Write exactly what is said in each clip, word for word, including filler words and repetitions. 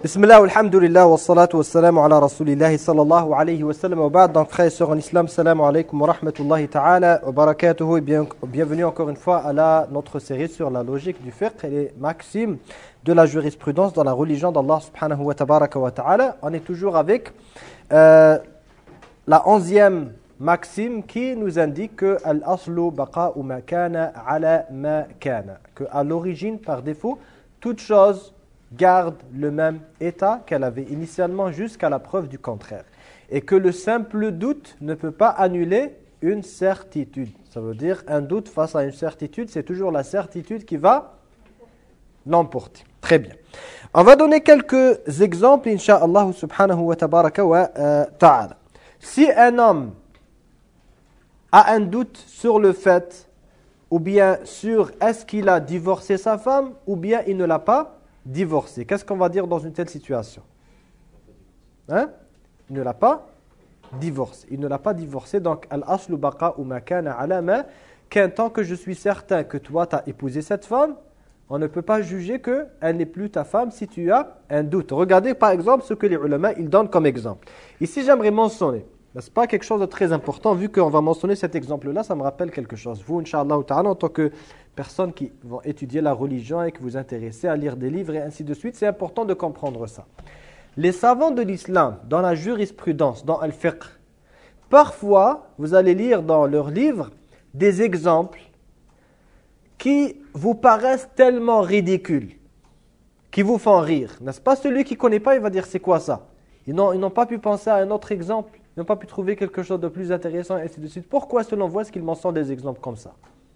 Bismillah, alhamdulillah, wa salatu wa salamu ala rasulillahi sallallahu alayhi wa sallam wa ba'd. Donc frères et sœurs en islam, salamu alaykum wa rahmatullahi ta'ala wa barakatuhu et bien, bienvenue encore une fois à la, notre série sur la logique du fiqh et les maximes de la jurisprudence dans la religion d'Allah subhanahu wa tabaraka wa ta'ala. On est toujours avec euh, la onzième maxime qui nous indique que al-aslu baqa'u ma kana ala ma kana, que à l'origine par défaut toute chose garde le même état qu'elle avait initialement jusqu'à la preuve du contraire. Et que le simple doute ne peut pas annuler une certitude. Ça veut dire un doute face à une certitude, c'est toujours la certitude qui va l'emporter. Très bien. On va donner quelques exemples, incha'Allah subhanahu wa tabaraka wa euh, ta'ala. Si un homme a un doute sur le fait, ou bien sur est-ce qu'il a divorcé sa femme, ou bien il ne l'a pas divorcé. Qu'est-ce qu'on va dire dans une telle situation? Hein? Il ne l'a pas divorcé. Il ne l'a pas divorcé. Donc, al-aslu baqa'u ma kana ala ma, qu'un tant que je suis certain que toi, tu as épousé cette femme, on ne peut pas juger qu'elle n'est plus ta femme si tu as un doute. Regardez par exemple ce que les ulama ils donnent comme exemple. Ici, j'aimerais mentionner, ce n'est pas quelque chose de très important, vu qu'on va mentionner cet exemple-là, ça me rappelle quelque chose. Vous, Inch'Allah ta'ala, en tant que personnes qui vont étudier la religion et qui vous intéressez à lire des livres et ainsi de suite, c'est important de comprendre ça. Les savants de l'islam, dans la jurisprudence, dans al-fiqh, parfois, vous allez lire dans leurs livres des exemples qui vous paraissent tellement ridicules, qui vous font rire. N'est-ce pas? Celui qui ne connaît pas, il va dire c'est quoi ça? Ils n'ont, ils n'ont pas pu penser à un autre exemple, ils n'ont pas pu trouver quelque chose de plus intéressant et ainsi de suite. Pourquoi, selon vous, est-ce qu'ils mentionnent des exemples comme ça?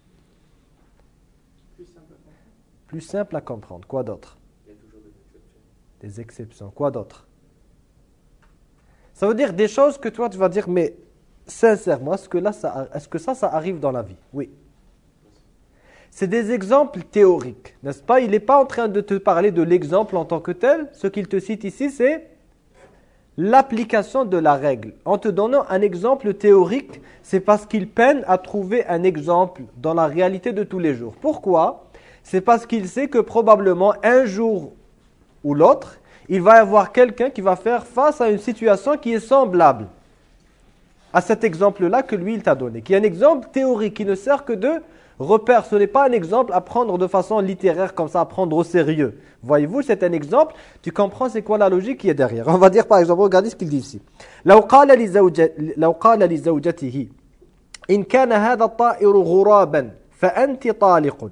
Plus simple à comprendre. Quoi d'autre? Il y a toujours des exceptions. Des exceptions. Quoi d'autre? Ça veut dire des choses que toi tu vas dire, mais sincèrement, est-ce que, là, ça, est-ce que ça, ça arrive dans la vie? Oui. C'est des exemples théoriques, n'est-ce pas? Il n'est pas en train de te parler de l'exemple en tant que tel. Ce qu'il te cite ici, c'est l'application de la règle. En te donnant un exemple théorique, c'est parce qu'il peine à trouver un exemple dans la réalité de tous les jours. Pourquoi? C'est parce qu'il sait que probablement un jour ou l'autre, il va y avoir quelqu'un qui va faire face à une situation qui est semblable à cet exemple-là que lui, il t'a donné. Qui est un exemple théorique, qui ne sert que de repère. Ce n'est pas un exemple à prendre de façon littéraire, comme ça, à prendre au sérieux. Voyez-vous, c'est un exemple, tu comprends c'est quoi la logique qui est derrière. On va dire par exemple, regardez ce qu'il dit ici. لو قال لزوجته إن كان هذا الطائر غرابا فأنت طالق.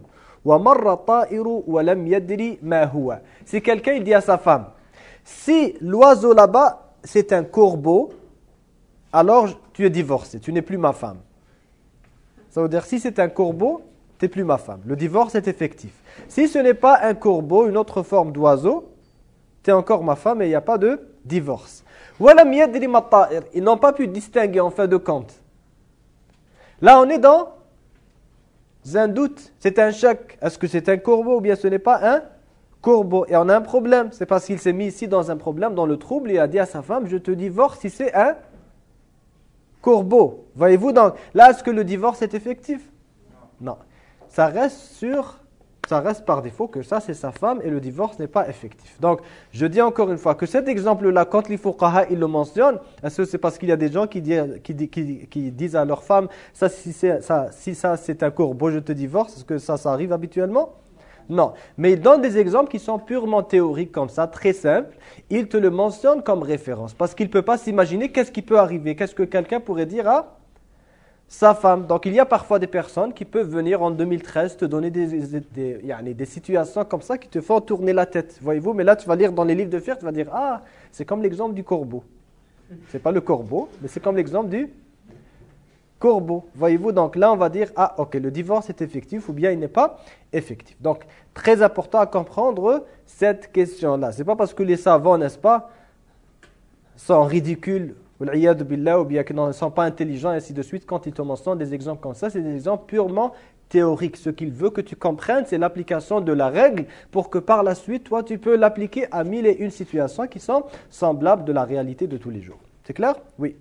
Si quelqu'un il dit à sa femme, si l'oiseau là-bas c'est un corbeau, alors tu es divorcé, tu n'es plus ma femme. Ça veut dire si c'est un corbeau, tu n'es plus ma femme. Le divorce est effectif. Si ce n'est pas un corbeau, une autre forme d'oiseau, tu es encore ma femme et il n'y a pas de divorce. Ils n'ont pas pu distinguer en fin de compte. Là on est dans un doute, c'est un choc. Est-ce que c'est un corbeau ou bien ce n'est pas un corbeau? Et on a un problème. C'est parce qu'il s'est mis ici dans un problème, dans le trouble, et il a dit à sa femme, je te divorce si c'est un corbeau. Voyez-vous, donc là, est-ce que le divorce est effectif? Non. Non. Ça reste sur, ça reste par défaut que ça, c'est sa femme et le divorce n'est pas effectif. Donc, je dis encore une fois que cet exemple-là, quand les fuqaha, ils le mentionnent, est-ce que c'est parce qu'il y a des gens qui disent, qui, qui, qui disent à leur femme, ça, si, ça, si ça c'est un corbeau, je te divorce, est-ce que ça, ça arrive habituellement? Non. Mais ils donnent des exemples qui sont purement théoriques comme ça, très simples. Ils te le mentionnent comme référence. Parce qu'il ne peut pas s'imaginer qu'est-ce qui peut arriver, qu'est-ce que quelqu'un pourrait dire à sa femme. Donc il y a parfois des personnes qui peuvent venir en deux mille treize te donner des, des, des, des, des situations comme ça qui te font tourner la tête. Voyez-vous, mais là tu vas lire dans les livres de fiqh, tu vas dire, ah, c'est comme l'exemple du corbeau. C'est pas le corbeau, mais c'est comme l'exemple du corbeau. Voyez-vous, donc là on va dire, ah ok, le divorce est effectif ou bien il n'est pas effectif. Donc très important à comprendre cette question-là. C'est pas parce que les savants, n'est-ce pas, sont ridicules, ou bien qu'ils ne sont pas intelligents et ainsi de suite, quand ils te mentionnent des exemples comme ça, c'est des exemples purement théoriques. Ce qu'il veut que tu comprennes, c'est l'application de la règle pour que par la suite, toi, tu peux l'appliquer à mille et une situations qui sont semblables de la réalité de tous les jours. C'est clair? Oui.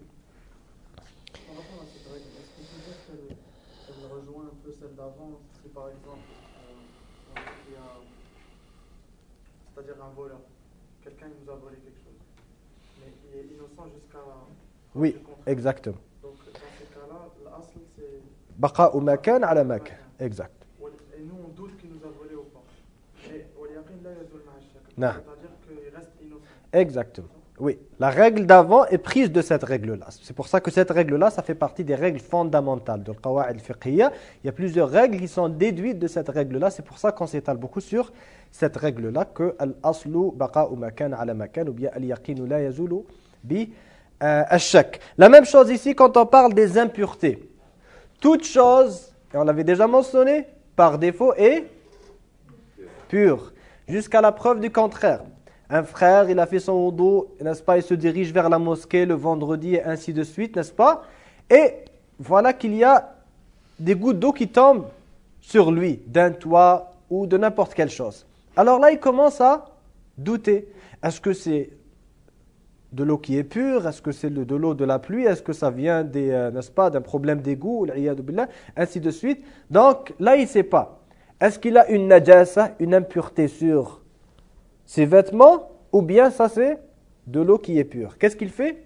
quelqu'un nous a volé quelque chose, mais il est innocent jusqu'à... Oui, exactement. Donc dans ces cas-là, l'asl c'est... Baqa ou makan ala makan. Exact. Et nous on doute qu'il nous a volé ou pas. Et wal-yaqin la yazul ma'a ash-shak. Non. C'est-à-dire qu'il reste innocent. Exactement. Oui, la règle d'avant est prise de cette règle-là. C'est pour ça que cette règle-là, ça fait partie des règles fondamentales de l'qawa'id al-fiqhiyya. Il y a plusieurs règles qui sont déduites de cette règle-là. C'est pour ça qu'on s'étale beaucoup sur cette règle-là que al-aslu baqa'u makan ala makan ou bien al-yaqinu la yazulu bi ash-shak. La même chose ici quand on parle des impuretés. Toute chose, et on l'avait déjà mentionné, par défaut est pure, jusqu'à la preuve du contraire. Un frère, il a fait son wudu, n'est-ce pas, il se dirige vers la mosquée le vendredi et ainsi de suite, n'est-ce pas? Et voilà qu'il y a des gouttes d'eau qui tombent sur lui, d'un toit ou de n'importe quelle chose. Alors là, il commence à douter. Est-ce que c'est de l'eau qui est pure? Est-ce que c'est de l'eau de la pluie? Est-ce que ça vient des, euh, n'est-ce pas, d'un problème d'égout? Ainsi de suite. Donc là, il ne sait pas. Est-ce qu'il a une najasa, une impureté sur ses vêtements, ou bien ça c'est de l'eau qui est pure? Qu'est-ce qu'il fait?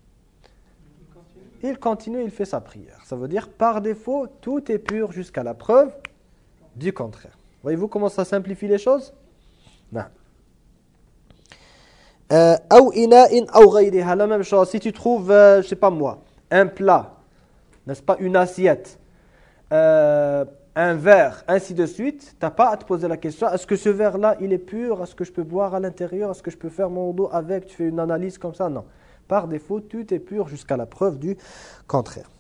Il continue, il fait sa prière. Ça veut dire par défaut, tout est pur jusqu'à la preuve du contraire. Voyez-vous comment ça simplifie les choses? Non. Euh, la même chose, si tu trouves, euh, je sais pas moi, un plat, n'est-ce pas, une assiette, euh, un verre, ainsi de suite, tu n'as pas à te poser la question, est-ce que ce verre-là, il est pur? Est-ce que je peux boire à l'intérieur? Est-ce que je peux faire mon wudu avec? Tu fais une analyse comme ça? Non. Par défaut, tout est pur jusqu'à la preuve du contraire.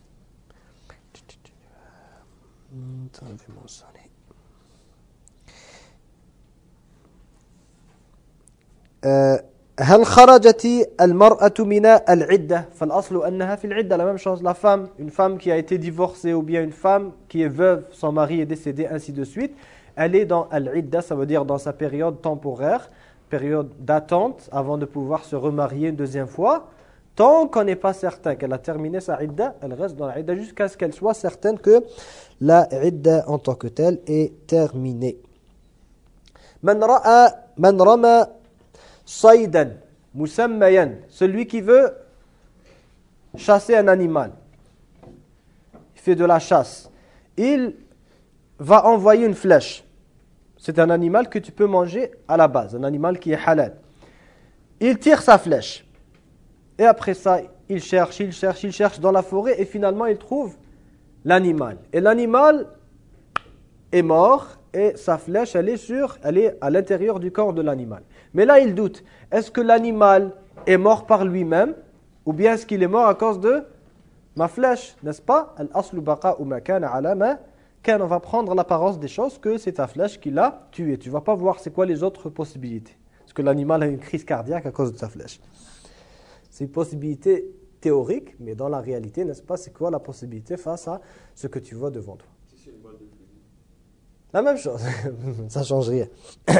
Euh, هل خرجت المرأة من العدة فالأصل أنها في العدة. La même chose, la femme, une femme qui a été divorcée ou bien une femme qui est veuve, son mari est décédé, ainsi de suite, elle est dans al-idda, ça veut dire dans sa période temporaire, période d'attente avant de pouvoir se remarier une deuxième fois. Tant qu'on n'est pas certain qu'elle a terminé sa idda, elle reste dans la idda jusqu'à ce qu'elle soit certaine que la idda en tant que telle est terminée. Man ra'a man rama Saïdan, musammayan, celui qui veut chasser un animal, il fait de la chasse, il va envoyer une flèche. C'est un animal que tu peux manger à la base, un animal qui est halal. Il tire sa flèche, et après ça, il cherche, il cherche, il cherche dans la forêt, et finalement il trouve l'animal. Et l'animal est mort, et sa flèche, elle est sur, elle est à l'intérieur du corps de l'animal. Mais là, il doute. Est-ce que l'animal est mort par lui-même ou bien est-ce qu'il est mort à cause de ma flèche, n'est-ce pas? Al-aslu baqa'u ma kana ala ma kana. On va prendre l'apparence des choses que c'est ta flèche qui l'a tué. Tu ne vas pas voir c'est quoi les autres possibilités. Est-ce que l'animal a une crise cardiaque à cause de sa flèche? C'est une possibilité théorique, mais dans la réalité, n'est-ce pas, c'est quoi la possibilité face à ce que tu vois devant toi? La même chose, ça ne change rien.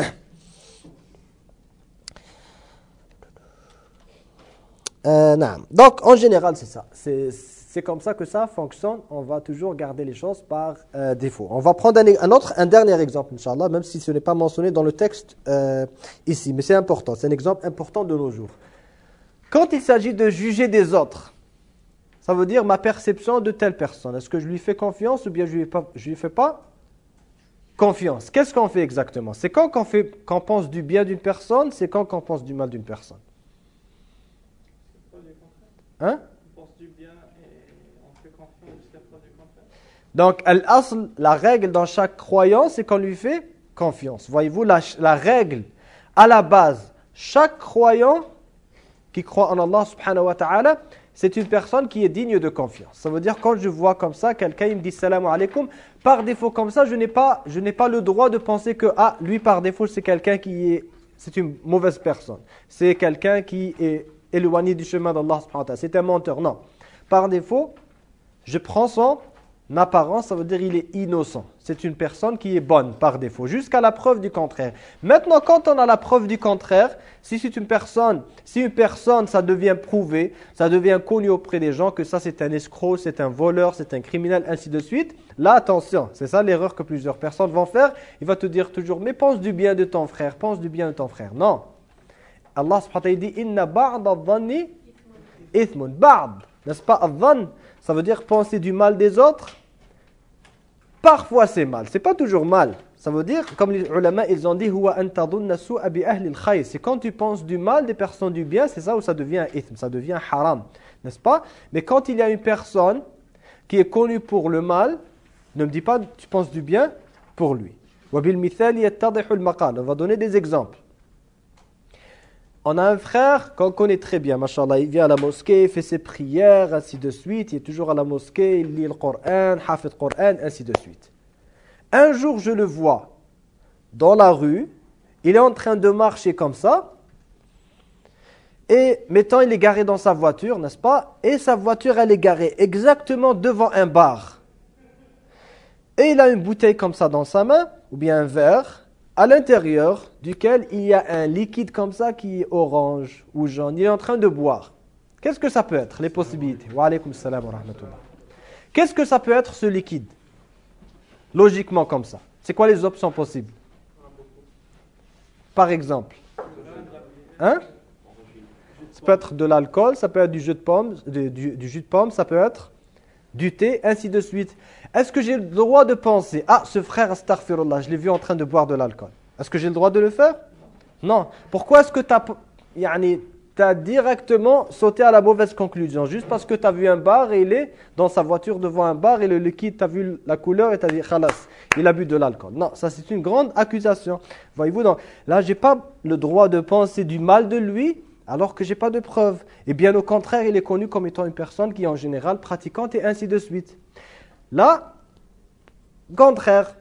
euh, non. Donc, en général, c'est ça. C'est, c'est comme ça que ça fonctionne. On va toujours garder les choses par euh, défaut. On va prendre un, un autre, un dernier exemple, Inch'Allah, même si ce n'est pas mentionné dans le texte euh, ici. Mais c'est important, c'est un exemple important de nos jours. Quand il s'agit de juger des autres, ça veut dire ma perception de telle personne. Est-ce que je lui fais confiance ou bien je ne lui, lui fais pas confiance? Qu'est-ce qu'on fait exactement? C'est quand qu'on fait, qu'on pense du bien d'une personne, c'est quand qu'on pense du mal d'une personne. Hein? On pense du bien et on fait confiance jusqu'à preuve du contraire. Donc, al-asl, la règle dans chaque croyant, c'est qu'on lui fait confiance. Voyez-vous, la, la règle, à la base, chaque croyant qui croit en Allah subhanahu wa ta'ala, c'est une personne qui est digne de confiance. Ça veut dire quand je vois comme ça, quelqu'un il me dit salam alaykoum, par défaut comme ça, je n'ai pas, je n'ai pas le droit de penser que ah, lui par défaut c'est quelqu'un qui est, c'est une mauvaise personne. C'est quelqu'un qui est éloigné du chemin d'Allah subhanahu wa ta'ala. C'est un menteur. Non. Par défaut, je prends son apparence, ça veut dire il est innocent. C'est une personne qui est bonne par défaut, jusqu'à la preuve du contraire. Maintenant, quand on a la preuve du contraire, si c'est une personne, si une personne, ça devient prouvé, ça devient connu auprès des gens que ça c'est un escroc, c'est un voleur, c'est un criminel, ainsi de suite. Là, attention, c'est ça l'erreur que plusieurs personnes vont faire. Il va te dire toujours, mais pense du bien de ton frère, pense du bien de ton frère. Non. Allah subhanahu wa ta'ala dit inna ba'd adh-dhanni ithmun. Ba'd, n'est-ce pas? Adh-dhann, ça veut dire penser du mal des autres. Parfois c'est mal, c'est pas toujours mal. Ça veut dire, comme les ulama, ils ont dit huwa an tadhunna su'a bi ahli al-khayr. C'est quand tu penses du mal des personnes du bien, c'est ça où ça devient un ithm, ça devient haram, n'est-ce pas? Mais quand il y a une personne qui est connue pour le mal, ne me dis pas tu penses du bien pour lui. Wa bil mithali yattadihu al-maqal. On va donner des exemples. On a un frère qu'on connaît très bien, mashallah, il vient à la mosquée, il fait ses prières, ainsi de suite, il est toujours à la mosquée, il lit le Coran, hafid Coran, ainsi de suite. Un jour, je le vois dans la rue, il est en train de marcher comme ça, et mettons, il est garé dans sa voiture, n'est-ce pas? Et sa voiture, elle est garée exactement devant un bar. Et il a une bouteille comme ça dans sa main, ou bien un verre, à l'intérieur duquel il y a un liquide comme ça qui est orange ou jaune. Il est en train de boire. Qu'est-ce que ça peut être, les possibilités? Wa alaykoum salam wa rahmatullah. Qu'est-ce que ça peut être, ce liquide? Logiquement comme ça. C'est quoi les options possibles? Par exemple. Hein? Ça peut être de l'alcool, ça peut être du jus de pomme, du, du, du jus de pomme, ça peut être du thé, ainsi de suite. Est-ce que j'ai le droit de penser, ah, ce frère, astaghfirullah, je l'ai vu en train de boire de l'alcool. Est-ce que j'ai le droit de le faire? Non. Pourquoi est-ce que tu as, yani, t'as directement sauté à la mauvaise conclusion? Juste parce que tu as vu un bar et il est dans sa voiture devant un bar et le liquide, tu as vu la couleur et tu as dit, khalas, il a bu de l'alcool. Non, ça c'est une grande accusation. Voyez-vous, donc, là, je n'ai pas le droit de penser du mal de lui, alors que je n'ai pas de preuve. Et bien au contraire, il est connu comme étant une personne qui est en général pratiquante et ainsi de suite. Là, contraire,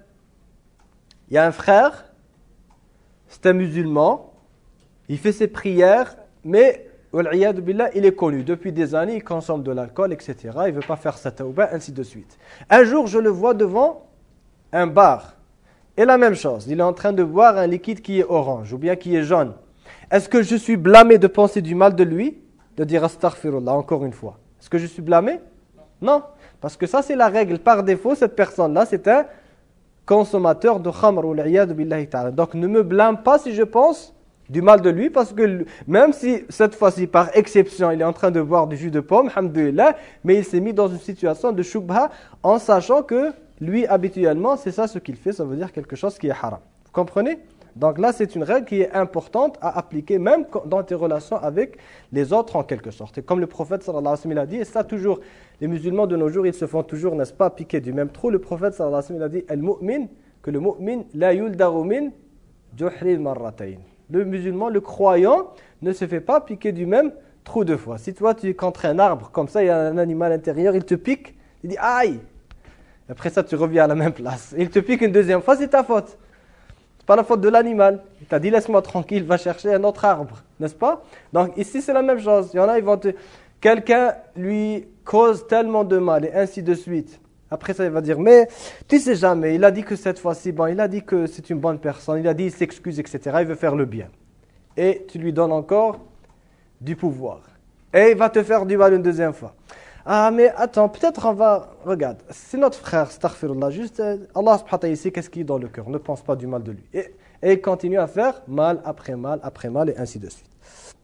il y a un frère, c'est un musulman, il fait ses prières, mais billah, il est connu. Depuis des années, il consomme de l'alcool, et cetera. Il ne veut pas faire sa tawba, ainsi de suite. Un jour, je le vois devant un bar. Et la même chose, il est en train de boire un liquide qui est orange ou bien qui est jaune. Est-ce que je suis blâmé de penser du mal de lui? De dire astaghfirullah, encore une fois. Est-ce que je suis blâmé? Non. Parce que ça, c'est la règle. Par défaut, cette personne-là, c'est un consommateur de khamr ou l'iyad billahi ta'ala. Donc, ne me blâme pas si je pense du mal de lui, parce que même si cette fois-ci, par exception, il est en train de boire du jus de pomme, alhamdoulilah, mais il s'est mis dans une situation de shubha en sachant que lui, habituellement, c'est ça ce qu'il fait, ça veut dire quelque chose qui est haram. Vous comprenez? Donc là, c'est une règle qui est importante à appliquer même dans tes relations avec les autres en quelque sorte. Et comme le prophète sallallahu alayhi wa sallam a dit, et ça toujours, les musulmans de nos jours, ils se font toujours, n'est-ce pas, piquer du même trou. Le prophète sallallahu alayhi wa sallam a dit, al-mu'min, que le mu'min, la yuldaru min juhri marratayn. Le musulman, le croyant, ne se fait pas piquer du même trou deux fois. Si toi, tu es contre un arbre, comme ça, il y a un animal intérieur, il te pique, il dit aïe. Après ça, tu reviens à la même place. Il te pique une deuxième fois, c'est ta faute. Pas la faute de l'animal. Il t'a dit laisse-moi tranquille, va chercher un autre arbre, n'est-ce pas? Donc ici c'est la même chose. Il y en a, ils vont te... Quelqu'un lui cause tellement de mal et ainsi de suite. Après ça, il va dire mais tu sais jamais, il a dit que cette fois-ci, bon, il a dit que c'est une bonne personne, il a dit il s'excuse, et cetera. Il veut faire le bien. Et tu lui donnes encore du pouvoir. Et il va te faire du mal une deuxième fois. Ah mais attends, peut-être on va... Regarde, c'est notre frère, astaghfirullah, juste euh, Allah subhanahu wa ta'ala sait qu'est-ce qui est dans le cœur, ne pense pas du mal de lui. Et, et il continue à faire mal après mal après mal et ainsi de suite.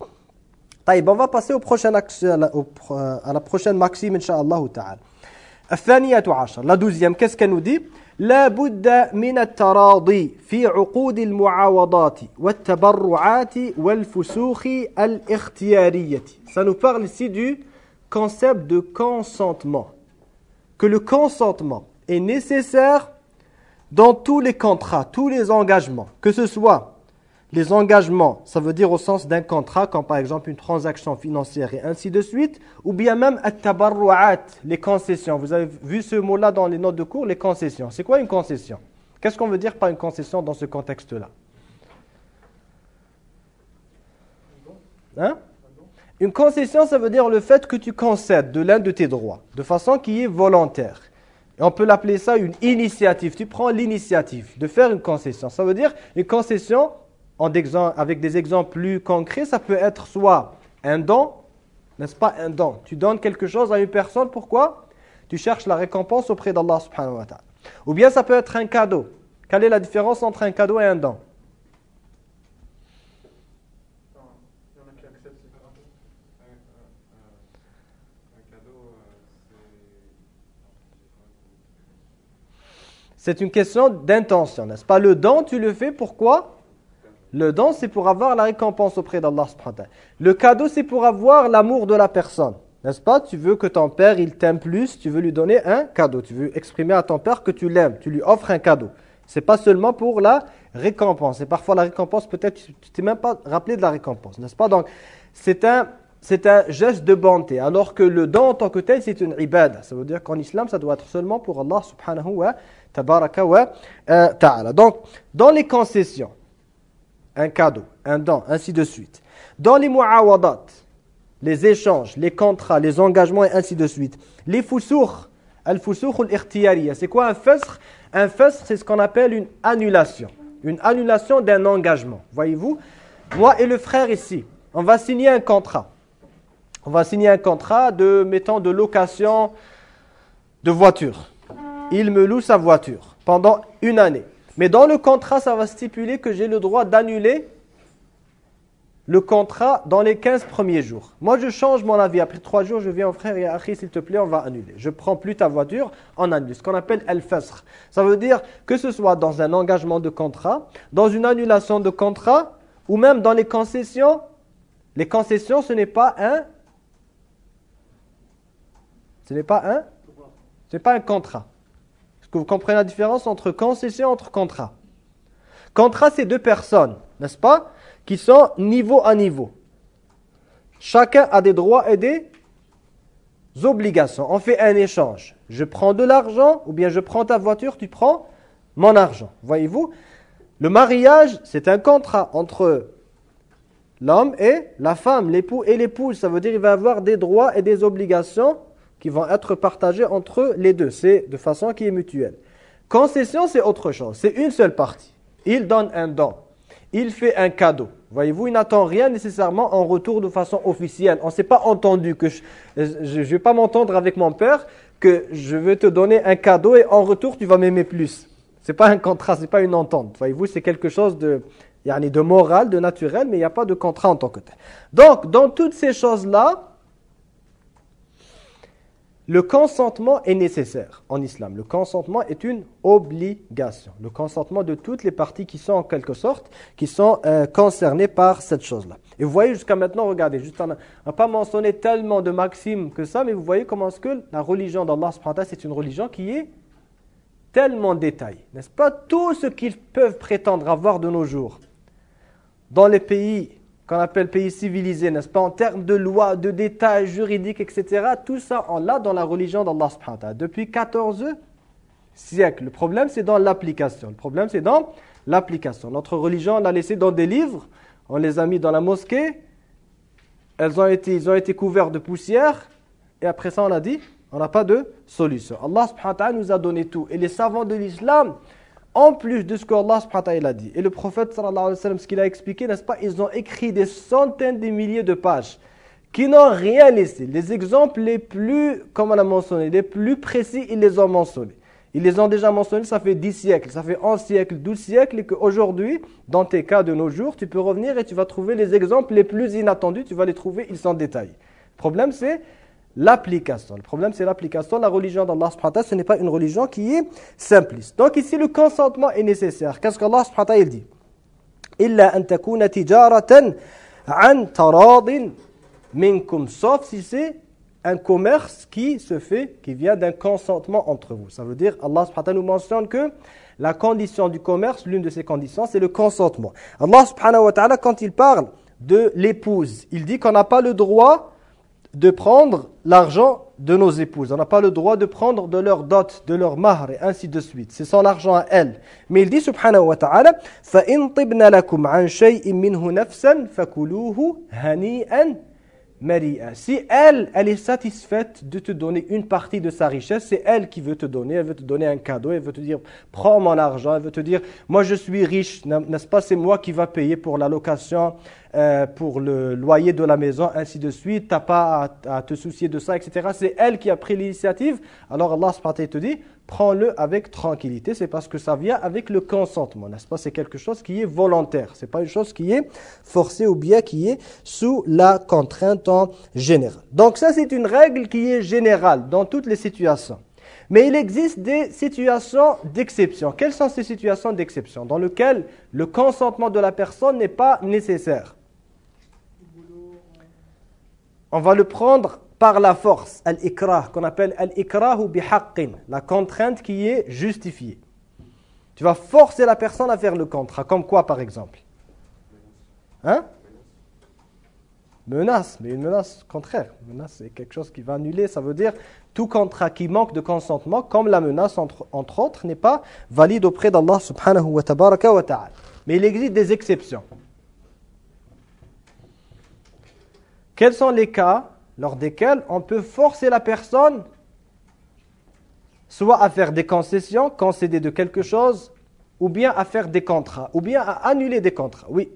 Taïb, on va passer au prochain, à, la, au, à la prochaine maxime, incha'Allah ta'ala. الثانية عشر, la douzième, qu'est-ce qu'elle nous dit? لا بد من التراضي في عقود المعاوضات والتبرعات والفسوخ الاختيارية. Ça nous parle ici du concept de consentement. Que le consentement est nécessaire dans tous les contrats, tous les engagements. Que ce soit les engagements, ça veut dire au sens d'un contrat, comme par exemple une transaction financière et ainsi de suite, ou bien même at-tabarru'at, les concessions. Vous avez vu ce mot-là dans les notes de cours, les concessions. C'est quoi une concession? Qu'est-ce qu'on veut dire par une concession dans ce contexte-là? Hein? Une concession, ça veut dire le fait que tu concèdes de l'un de tes droits, de façon qui est volontaire. Et on peut l'appeler ça une initiative. Tu prends l'initiative de faire une concession. Ça veut dire une concession, en avec des exemples plus concrets, ça peut être soit un don, n'est-ce pas, un don. Tu donnes quelque chose à une personne, pourquoi? Tu cherches la récompense auprès d'Allah subhanahu wa ta'ala. Ou bien ça peut être un cadeau. Quelle est la différence entre un cadeau et un don? C'est une question d'intention, n'est-ce pas? Le don, tu le fais pourquoi? Le don, c'est pour avoir la récompense auprès d'Allah subhanahu wa ta'ala. Le cadeau, c'est pour avoir l'amour de la personne, n'est-ce pas? Tu veux que ton père, il t'aime plus, tu veux lui donner un cadeau. Tu veux exprimer à ton père que tu l'aimes, tu lui offres un cadeau. C'est pas seulement pour la récompense. Et parfois, la récompense, peut-être, tu t'es même pas rappelé de la récompense, n'est-ce pas? Donc, c'est un, c'est un geste de bonté. Alors que le don en tant que tel, c'est une ibada. Ça veut dire qu'en islam, ça doit être seulement pour Allah subhanahu wa tabaraka wa euh, ta'ala. Donc, dans les concessions, un cadeau, un don, ainsi de suite. Dans les mu'awadat, les échanges, les contrats, les engagements et ainsi de suite. Les fusukh, al-fusukh al-ikhtiyariya. C'est quoi un fusukh? Un fusukh, c'est ce qu'on appelle une annulation. Une annulation d'un engagement. Voyez-vous, moi et le frère ici, on va signer un contrat. On va signer un contrat de, mettons, de location de voiture. Il me loue sa voiture pendant une année. Mais dans le contrat, ça va stipuler que j'ai le droit d'annuler le contrat dans les quinze premiers jours. Moi, je change mon avis. Après trois jours, je viens au frère et à Akhi, s'il te plaît, on va annuler. Je ne prends plus ta voiture, on annule. Ce qu'on appelle al-fasr. Ça veut dire que ce soit dans un engagement de contrat, dans une annulation de contrat, ou même dans les concessions. Les concessions, ce n'est pas un... Ce n'est pas un... Ce n'est pas un contrat. Est-ce que vous comprenez la différence entre concession et entre contrat? Contrat, c'est deux personnes, n'est-ce pas, qui sont niveau à niveau. Chacun a des droits et des obligations. On fait un échange. Je prends de l'argent ou bien je prends ta voiture, tu prends mon argent. Voyez-vous, le mariage, c'est un contrat entre l'homme et la femme, l'époux et l'épouse. Ça veut dire qu'il va y avoir des droits et des obligations qui vont être partagés entre les deux. C'est de façon qui est mutuelle. Concession, c'est autre chose. C'est une seule partie. Il donne un don. Il fait un cadeau. Voyez-vous, il n'attend rien nécessairement en retour de façon officielle. On ne s'est pas entendu que je ne vais pas m'entendre avec mon père que je vais te donner un cadeau et en retour, tu vas m'aimer plus. Ce n'est pas un contrat, ce n'est pas une entente. Voyez-vous, c'est quelque chose de, de moral, de naturel, mais il n'y a pas de contrat en tant que tel. Donc, dans toutes ces choses-là, le consentement est nécessaire en islam. Le consentement est une obligation. Le consentement de toutes les parties qui sont en quelque sorte, qui sont euh, concernées par cette chose-là. Et vous voyez jusqu'à maintenant, regardez, juste on n'a pas mentionné tellement de maximes que ça, mais vous voyez comment est-ce que la religion d'Allah subhanahu wa ta'ala, c'est une religion qui est tellement détaillée. N'est-ce pas? Tout ce qu'ils peuvent prétendre avoir de nos jours, dans les pays qu'on appelle pays civilisés, n'est-ce pas, en termes de lois, de détails juridiques, et cetera. Tout ça, on l'a dans la religion d'Allah subhanahu wa ta'ala depuis quatorze siècles. Le problème, c'est dans l'application. Le problème, c'est dans l'application. Notre religion, on l'a laissé dans des livres, on les a mis dans la mosquée, elles ont été, ils ont été couverts de poussière, et après ça, on a dit, on n'a pas de solution. Allah subhanahu wa ta'ala nous a donné tout. Et les savants de l'islam, en plus de ce que Allah subhanahu wa ta'ala a dit, et le prophète sallallahu alayhi wa sallam, ce qu'il a expliqué, n'est-ce pas, ils ont écrit des centaines de milliers de pages qui n'ont rien laissé. Les exemples les plus, comme on a mentionné, les plus précis, ils les ont mentionnés. Ils les ont déjà mentionnés, ça fait dix siècles, ça fait onze siècles, douze siècles, et qu'aujourd'hui, dans tes cas de nos jours, tu peux revenir et tu vas trouver les exemples les plus inattendus, tu vas les trouver, ils sont détaillés. Le problème, c'est l'application. Le problème, c'est l'application. La religion d'Allah subhanahu wa ta'ala, ce n'est pas une religion qui est simpliste. Donc ici, le consentement est nécessaire. Qu'est-ce qu'Allah subhanahu wa ta'ala dit? Illa an takuna tijaratan an taradin minkum. Sauf si c'est un commerce qui se fait, qui vient d'un consentement entre vous. Ça veut dire, Allah subhanahu wa ta'ala nous mentionne que la condition du commerce, l'une de ces conditions, c'est le consentement. Allah subhanahu wa ta'ala, quand il parle de l'épouse, il dit qu'on n'a pas le droit de prendre l'argent de nos épouses. On n'a pas le droit de prendre de leur dot, de leur mahr et ainsi de suite. C'est son argent à elle. Mais il dit subhanahu wa ta'ala فَإِن طِبْنَ لَكُمْ عَنْ شَيْءٍ مِّنْهُ نَفْسًا فَكُلُوهُ هَنِيئًا mari'a. Si elle, elle est satisfaite de te donner une partie de sa richesse, c'est elle qui veut te donner, elle veut te donner un cadeau, elle veut te dire, prends mon argent, elle veut te dire, moi je suis riche, n'est-ce pas, c'est moi qui va payer pour la location, euh, pour le loyer de la maison, ainsi de suite, tu n'as pas à, à te soucier de ça, et cetera. C'est elle qui a pris l'initiative, alors Allah subhanahu wa ta'ala te dit, prends-le avec tranquillité, c'est parce que ça vient avec le consentement, n'est-ce pas? C'est quelque chose qui est volontaire, c'est pas une chose qui est forcée ou bien qui est sous la contrainte en général. Donc ça, c'est une règle qui est générale dans toutes les situations. Mais il existe des situations d'exception. Quelles sont ces situations d'exception? Dans lesquelles le consentement de la personne n'est pas nécessaire. On va le prendre par la force, al-ikrah, qu'on appelle al-ikrahu bihaqqin, la contrainte qui est justifiée. Tu vas forcer la personne à faire le contrat, comme quoi par exemple? Hein? Menace, mais une menace contraire. Une menace, c'est quelque chose qui va annuler. Ça veut dire tout contrat qui manque de consentement, comme la menace, entre, entre autres, n'est pas valide auprès d'Allah subhanahu wa tabaraka wa ta'ala. Mais il existe des exceptions. Quels sont les cas lors desquels on peut forcer la personne soit à faire des concessions, concéder de quelque chose, ou bien à faire des contrats, ou bien à annuler des contrats? Oui.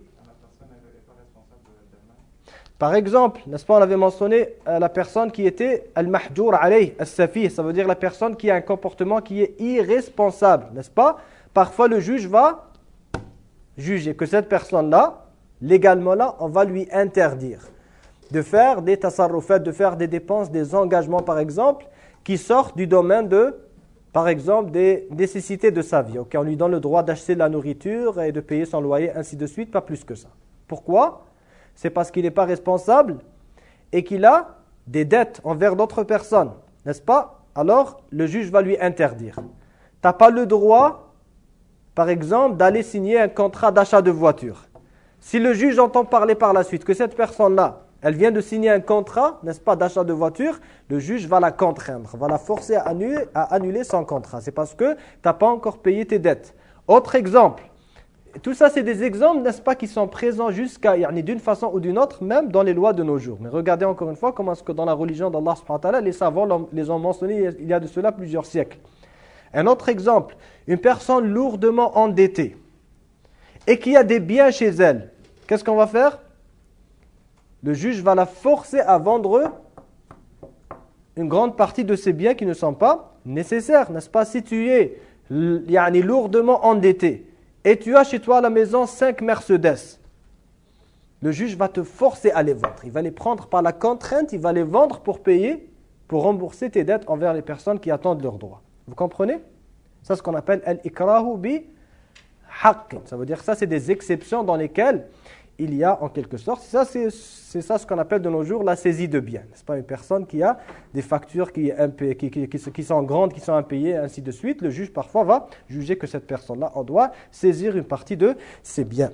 Par exemple, n'est-ce pas, on avait mentionné euh, la personne qui était al-mahjour alayh, as-safih, ça veut dire la personne qui a un comportement qui est irresponsable, n'est-ce pas? Parfois le juge va juger que cette personne-là, légalement là, on va lui interdire de faire des tasarrufat, de faire des dépenses, des engagements par exemple, qui sortent du domaine de, par exemple, des nécessités de sa vie. Okay, on lui donne le droit d'acheter de la nourriture et de payer son loyer, ainsi de suite, pas plus que ça. Pourquoi? C'est parce qu'il n'est pas responsable et qu'il a des dettes envers d'autres personnes, n'est-ce pas? Alors, le juge va lui interdire. Tu n'as pas le droit, par exemple, d'aller signer un contrat d'achat de voiture. Si le juge entend parler par la suite que cette personne-là, elle vient de signer un contrat, n'est-ce pas, d'achat de voiture, le juge va la contraindre, va la forcer à annuler, à annuler son contrat. C'est parce que tu n'as pas encore payé tes dettes. Autre exemple. Tout ça, c'est des exemples, n'est-ce pas, qui sont présents jusqu'à, d'une façon ou d'une autre, même dans les lois de nos jours. Mais regardez encore une fois comment est-ce que dans la religion d'Allah subhanahu wa ta'ala, les savants les ont mentionnés il y a de cela plusieurs siècles. Un autre exemple, une personne lourdement endettée et qui a des biens chez elle, qu'est-ce qu'on va faire? Le juge va la forcer à vendre une grande partie de ses biens qui ne sont pas nécessaires, n'est-ce pas? Si tu es lourdement endetté, et tu as chez toi à la maison cinq Mercedes, le juge va te forcer à les vendre. Il va les prendre par la contrainte, il va les vendre pour payer, pour rembourser tes dettes envers les personnes qui attendent leurs droits. Vous comprenez? Ça, c'est ce qu'on appelle al-ikrahu bi haqq. Ça veut dire que ça, c'est des exceptions dans lesquelles il y a en quelque sorte, ça c'est ça ce qu'on appelle de nos jours la saisie de biens. C'est pas une personne qui a des factures qui, qui, qui, qui, qui sont grandes, qui sont impayées, ainsi de suite. Le juge parfois va juger que cette personne-là, on doit saisir une partie de ses biens.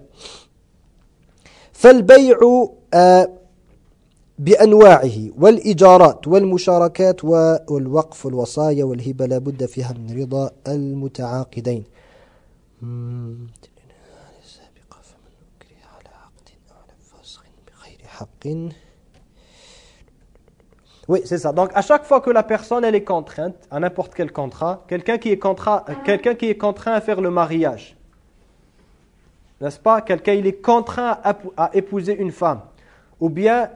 فالبيع بأنواعه والإجارات والمشاركات والوقف والوصايا والهبة لا بد فيها من رضا المتعاقدين. Oui, c'est ça. Donc, à chaque fois que la personne elle est contrainte à n'importe quel contrat, quelqu'un qui est contraint, quelqu'un qui est contraint à faire le mariage, n'est-ce pas? Quelqu'un il est contraint à, à épouser une femme, ou bien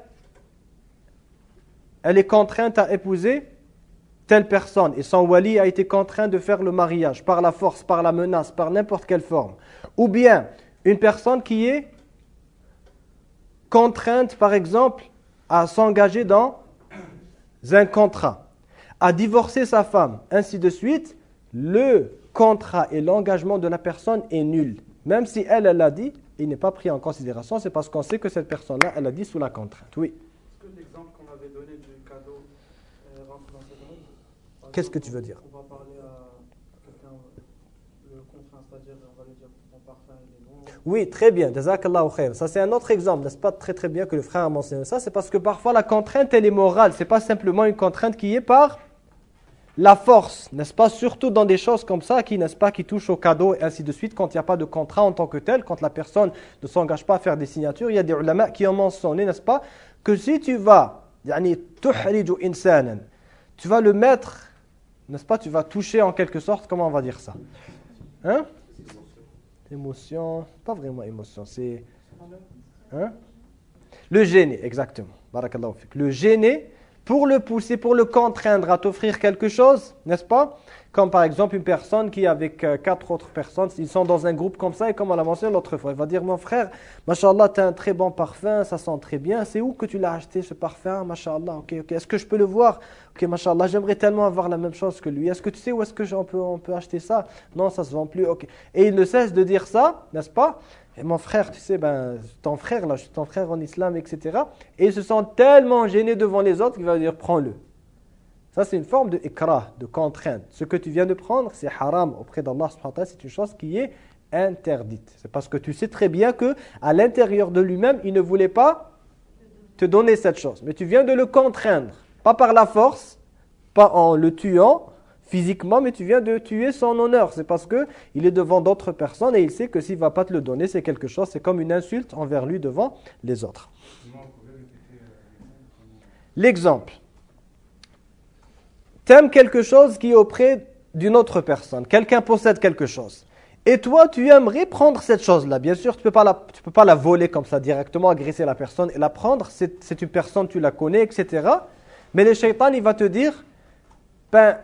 elle est contrainte à épouser telle personne et son wali a été contraint de faire le mariage par la force, par la menace, par n'importe quelle forme, ou bien une personne qui est contrainte, par exemple, à s'engager dans un contrat, à divorcer sa femme, ainsi de suite, le contrat et l'engagement de la personne est nul. Même si elle, elle l'a dit, il n'est pas pris en considération, c'est parce qu'on sait que cette personne-là, elle a dit sous la contrainte. Oui. Est-ce que l'exemple qu'on avait donné du cadeau euh, rentre dans cette règle? Qu'est-ce que tu veux dire? On va parler à quelqu'un, le contraint, c'est-à-dire on va lui dire ton parfum il est bon. Oui, très bien. Jazakallahu khair. Ça c'est un autre exemple, n'est-ce pas? Très très bien que le frère a mentionné ça. C'est parce que parfois la contrainte elle est morale. C'est pas simplement une contrainte qui est par la force, n'est-ce pas? Surtout dans des choses comme ça, qui n'est-ce pas, qui touchent au cadeau et ainsi de suite. Quand il n'y a pas de contrat en tant que tel, quand la personne ne s'engage pas à faire des signatures, il y a des ulama qui ont mentionné, n'est-ce pas, que si tu vas, yani tuhriju insanan, tu vas le mettre, n'est-ce pas? Tu vas toucher en quelque sorte, comment on va dire ça? Hein? Émotion, pas vraiment émotion, c'est hein? Le gêner, exactement. Barakallahu fik. Le gêner pour le pousser, pour le contraindre à t'offrir quelque chose, n'est-ce pas? Comme par exemple une personne qui est avec euh, quatre autres personnes, ils sont dans un groupe comme ça et comme on l'a mentionné l'autre fois, il va dire, mon frère, Masha'Allah, tu as un très bon parfum, ça sent très bien, c'est où que tu l'as acheté ce parfum? Masha'Allah, ok, ok, est-ce que je peux le voir? Ok, Masha'Allah, j'aimerais tellement avoir la même chose que lui, est-ce que tu sais où est-ce qu'on peut, on peut acheter ça? Non, ça se vend plus, ok. Et il ne cesse de dire ça, n'est-ce pas? Et mon frère, tu sais, ben, ton frère, là, je suis ton frère en islam, et cetera. Et ils se sentent tellement gênés devant les autres qu'il va dire, prends-le. Ça, c'est une forme de ikrah, de contrainte. Ce que tu viens de prendre, c'est haram auprès d'Allah subhanahu wa ta'ala, c'est une chose qui est interdite. C'est parce que tu sais très bien que à l'intérieur de lui-même, il ne voulait pas te donner cette chose. Mais tu viens de le contraindre, pas par la force, pas en le tuant physiquement, mais tu viens de tuer son honneur. C'est parce que il est devant d'autres personnes et il sait que s'il ne va pas te le donner, c'est quelque chose, c'est comme une insulte envers lui devant les autres. L'exemple. T'aimes quelque chose qui est auprès d'une autre personne. Quelqu'un possède quelque chose. Et toi, tu aimerais prendre cette chose-là. Bien sûr, tu ne peux pas la, tu peux pas la voler comme ça directement, agresser la personne et la prendre. C'est, c'est une personne, tu la connais, et cetera. Mais le shaitan, il va te dire, ben,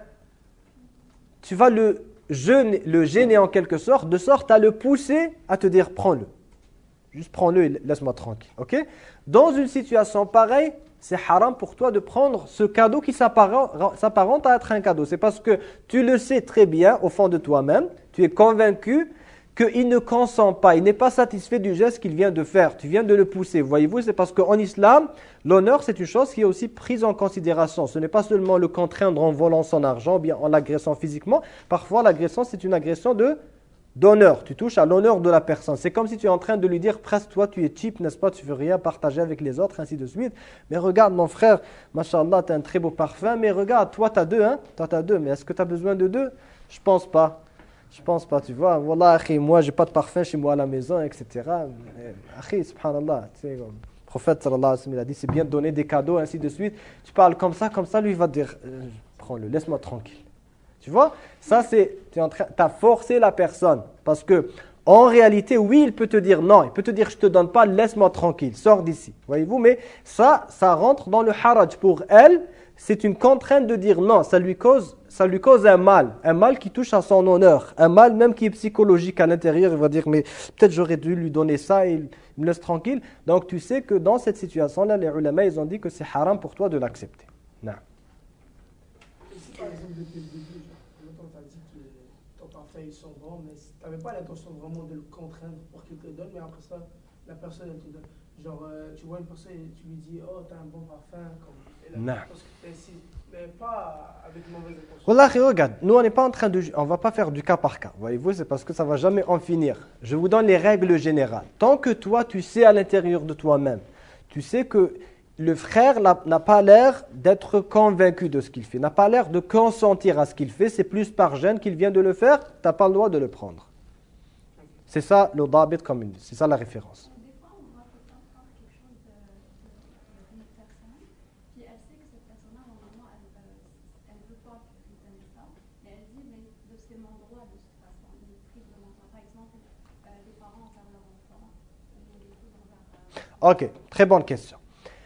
tu vas le gêner, le gêner en quelque sorte, de sorte à le pousser à te dire, prends-le. Juste prends-le et laisse-moi tranquille. Ok? Dans une situation pareille, c'est haram pour toi de prendre ce cadeau qui s'apparente à être un cadeau. C'est parce que tu le sais très bien au fond de toi-même, tu es convaincu qu'il ne consent pas, il n'est pas satisfait du geste qu'il vient de faire. Tu viens de le pousser. Voyez-vous, c'est parce qu'en islam, l'honneur c'est une chose qui est aussi prise en considération. Ce n'est pas seulement le contraindre en volant son argent, bien en l'agressant physiquement. Parfois l'agression c'est une agression de d'honneur, tu touches à l'honneur de la personne. C'est comme si tu es en train de lui dire, presque toi tu es cheap, n'est-ce pas, tu veux rien partager avec les autres, ainsi de suite. Mais regarde mon frère, mashallah, tu as un très beau parfum, mais regarde, toi tu as deux, hein, toi tu as deux, mais est-ce que tu as besoin de deux? Je pense pas. Je pense pas, tu vois. Wallah, akhi, moi j'ai pas de parfum chez moi à la maison, et cetera. Akhi, subhanallah, tu sais, le prophète sallallahu alayhi wa sallam, il a dit, c'est bien de donner des cadeaux, ainsi de suite. Tu parles comme ça, comme ça, lui il va te dire, euh, prends-le, laisse-moi tranquille. Tu vois, ça c'est, tu as forcé la personne. Parce que, en réalité, oui, il peut te dire non. Il peut te dire, je ne te donne pas, laisse-moi tranquille, sors d'ici. Voyez-vous, mais ça, ça rentre dans le haraj. Pour elle, c'est une contrainte de dire non. Ça lui cause, ça lui cause un mal. Un mal qui touche à son honneur. Un mal même qui est psychologique à l'intérieur. Il va dire, mais peut-être j'aurais dû lui donner ça et il me laisse tranquille. Donc, tu sais que dans cette situation-là, les ulama, ils ont dit que c'est haram pour toi de l'accepter. Non. Par exemple, depuis le début, longtemps tu as dit que ton parfum ils sont bons, mais tu n'avais pas l'intention vraiment de le contraindre pour qu'il te le donne, mais après ça, la personne elle te donne. Genre, euh, tu vois une personne et tu lui dis, oh, tu as un bon parfum, comme, et la non. parce que tu insistes, mais pas avec mauvaise intention. Wallahi, regarde, nous on n'est pas en train de, on va pas faire du cas par cas, voyez-vous, c'est parce que ça va jamais en finir. Je vous donne les règles générales. Tant que toi, tu sais à l'intérieur de toi-même, tu sais que le frère n'a pas l'air d'être convaincu de ce qu'il fait, n'a pas l'air de consentir à ce qu'il fait, c'est plus par gêne qu'il vient de le faire, tu n'as pas le droit de le prendre. C'est ça le dabit comme dit, c'est ça la référence. Des fois, on voit quelqu'un prendre quelque chose d'une personne, puis elle sait que cette personne-là, normalement, elle ne veut pas que lui donne ça, mais elle dit, mais c'est mon droit de toute façon, il est pris de mon droit. Par exemple, euh, les parents envers leur enfant, ou les filles envers... Euh, ok, très bonne question.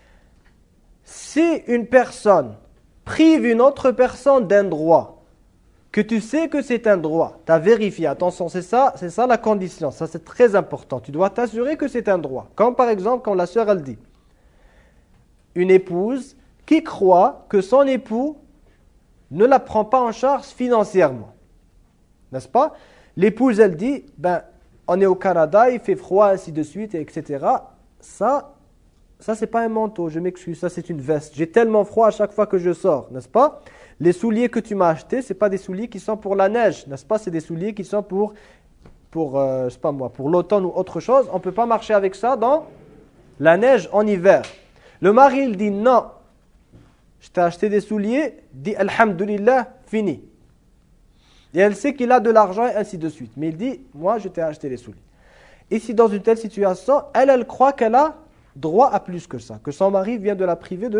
Si une personne prive une autre personne d'un droit, que tu sais que c'est un droit, tu as vérifié, attention, c'est ça, c'est ça la condition, ça c'est très important. Tu dois t'assurer que c'est un droit. Comme par exemple, quand la sœur elle dit, une épouse qui croit que son époux ne la prend pas en charge financièrement. N'est-ce pas? L'épouse elle dit, ben, on est au Canada, il fait froid, ainsi de suite, et cetera. Ça, Ça, c'est pas un manteau, je m'excuse, ça c'est une veste. J'ai tellement froid à chaque fois que je sors, n'est-ce pas? Les souliers que tu m'as achetés, ce n'est pas des souliers qui sont pour la neige, n'est-ce pas? C'est des souliers qui sont pour, pour euh, je sais pas moi, pour l'automne ou autre chose. On ne peut pas marcher avec ça dans la neige en hiver. Le mari, il dit non, je t'ai acheté des souliers, dit alhamdulillah, fini. Et elle sait qu'il a de l'argent et ainsi de suite. Mais il dit, moi je t'ai acheté les souliers. Ici, dans une telle situation, elle, elle croit qu'elle a droit à plus que ça, que son mari vient de la priver de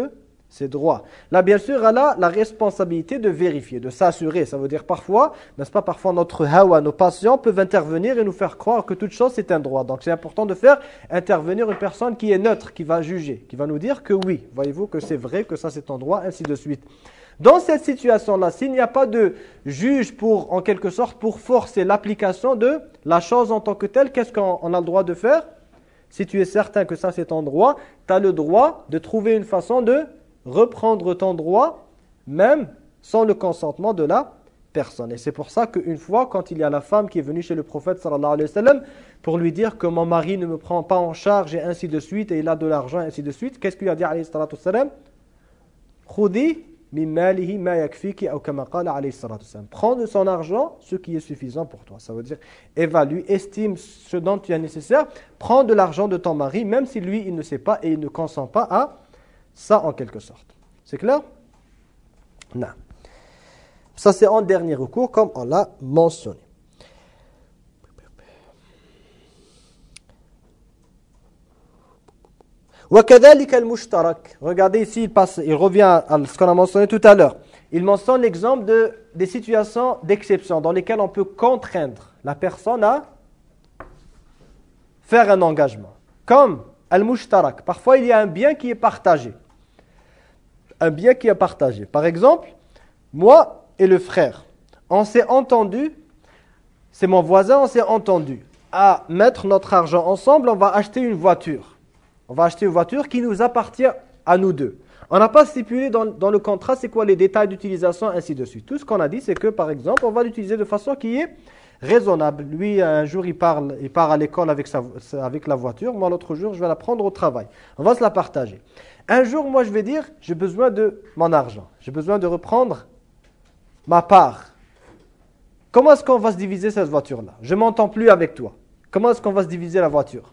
ses droits. Là, bien sûr, elle a la responsabilité de vérifier, de s'assurer. Ça veut dire parfois, n'est-ce pas, parfois notre hawa, nos patients peuvent intervenir et nous faire croire que toute chose c'est un droit. Donc c'est important de faire intervenir une personne qui est neutre, qui va juger, qui va nous dire que oui, voyez-vous que c'est vrai, que ça c'est un droit, ainsi de suite. Dans cette situation-là, s'il n'y a pas de juge pour, en quelque sorte, pour forcer l'application de la chose en tant que telle, qu'est-ce qu'on a le droit de faire? Si tu es certain que ça c'est ton droit, tu as le droit de trouver une façon de reprendre ton droit, même sans le consentement de la personne. Et c'est pour ça qu'une fois, quand il y a la femme qui est venue chez le prophète sallallahu alayhi wa sallam pour lui dire que mon mari ne me prend pas en charge et ainsi de suite, et il a de l'argent et ainsi de suite, qu'est-ce qu'il a dit alayhi salatu wa sallam? Khudi min malihi ma yakfiki ou kama qala alayhi salatu wa sallam. Prends de son argent ce qui est suffisant pour toi. Ça veut dire évalue, estime ce dont tu as nécessaire, prends de l'argent de ton mari, même si lui il ne sait pas et il ne consent pas à ça en quelque sorte. C'est clair? Non. Ça c'est en dernier recours comme on l'a mentionné. وَكَذَلِكَ الْمُشْتَرَكِ. Regardez ici, il, passe, il revient à ce qu'on a mentionné tout à l'heure. Il mentionne l'exemple de, des situations d'exception dans lesquelles on peut contraindre la personne à faire un engagement. Comme al-mushtarak. Parfois, il y a un bien qui est partagé. Un bien qui est partagé. Par exemple, moi et le frère, on s'est entendu, c'est mon voisin, on s'est entendu à mettre notre argent ensemble, on va acheter une voiture. On va acheter une voiture qui nous appartient à nous deux. On n'a pas stipulé dans, dans le contrat c'est quoi les détails d'utilisation, ainsi de suite. Tout ce qu'on a dit, c'est que, par exemple, on va l'utiliser de façon qui est raisonnable. Lui, un jour, il, parle, il part à l'école avec, sa, avec la voiture. Moi, l'autre jour, je vais la prendre au travail. On va se la partager. Un jour, moi, je vais dire, j'ai besoin de mon argent. J'ai besoin de reprendre ma part. Comment est-ce qu'on va se diviser cette voiture-là? Je ne m'entends plus avec toi. Comment est-ce qu'on va se diviser la voiture?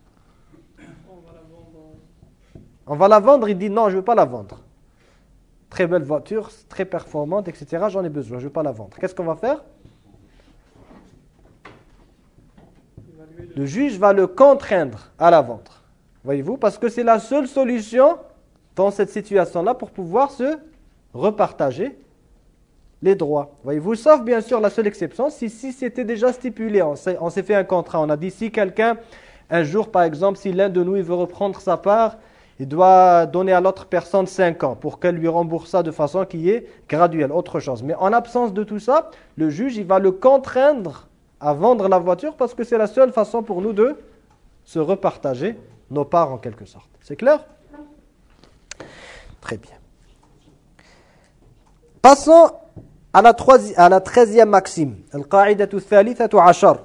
On va la vendre, il dit non, je ne veux pas la vendre. Très belle voiture, très performante, et cetera. J'en ai besoin, je ne veux pas la vendre. Qu'est-ce qu'on va faire? Le juge va le contraindre à la vendre. Voyez-vous, parce que c'est la seule solution dans cette situation-là pour pouvoir se repartager les droits. Voyez-vous, sauf bien sûr la seule exception, si, si c'était déjà stipulé, on s'est, on s'est fait un contrat, on a dit si quelqu'un, un jour par exemple, si l'un de nous il veut reprendre sa part, il doit donner à l'autre personne cinq ans pour qu'elle lui rembourse ça de façon qui est graduelle, autre chose. Mais en absence de tout ça, le juge il va le contraindre à vendre la voiture parce que c'est la seule façon pour nous de se repartager nos parts en quelque sorte. C'est clair? Très bien. Passons à la, troisième, à la treizième maxime. Al-qa'idatu thalithatu ashar.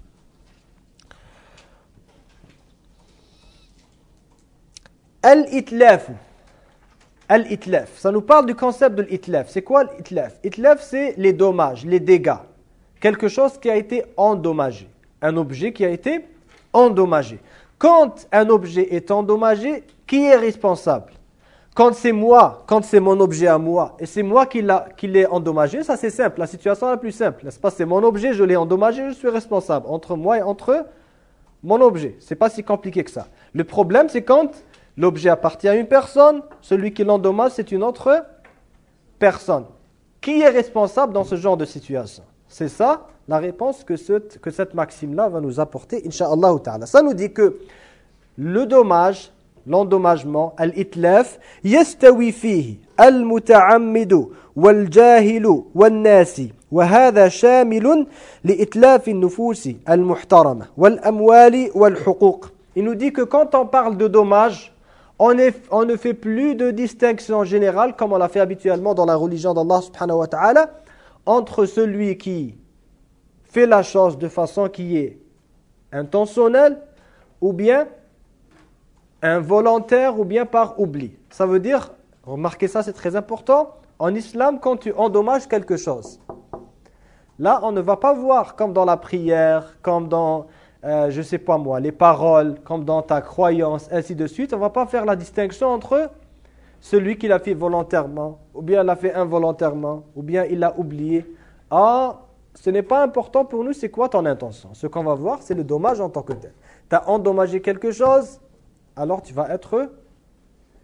Al-itlaf. Al-itlaf. Ça nous parle du concept de l'itlaf. C'est quoi l'itlaf? Itlaf, c'est les dommages, les dégâts. Quelque chose qui a été endommagé. Un objet qui a été endommagé. Quand un objet est endommagé, qui est responsable? Quand c'est moi, quand c'est mon objet à moi, et c'est moi qui, l'a, qui l'ai endommagé, ça c'est simple. La situation est la plus simple, n'est-ce pas? C'est mon objet, je l'ai endommagé, je suis responsable. Entre moi et entre mon objet. C'est pas si compliqué que ça. Le problème, c'est quand l'objet appartient à une personne, celui qui l'endommage, c'est une autre personne. Qui est responsable dans ce genre de situation? C'est ça la réponse que, ce, que cette maxime-là va nous apporter, Inch'Allah ta'ala. Ça nous dit que le dommage, l'endommagement, al-itlaf, yastawi fihi al-muta'ammidu wal-jahilu wal-nasi. وهذا شامل لإتلاف النفوس المحترمة والأموال والحقوق. Il nous dit que quand on parle de dommage, on, est, on ne fait plus de distinction générale, comme on l'a fait habituellement dans la religion d'Allah subhanahu wa ta'ala, entre celui qui fait la chose de façon qui est intentionnelle, ou bien involontaire, ou bien par oubli. Ça veut dire, remarquez ça, c'est très important, en islam, quand tu endommages quelque chose, là, on ne va pas voir comme dans la prière, comme dans, euh, je ne sais pas moi, les paroles, comme dans ta croyance, ainsi de suite. On ne va pas faire la distinction entre celui qui l'a fait volontairement, ou bien l'a fait involontairement, ou bien il l'a oublié. Ah, ce n'est pas important pour nous, c'est quoi ton intention? Ce qu'on va voir, c'est le dommage en tant que tel. Tu as endommagé quelque chose, alors tu vas être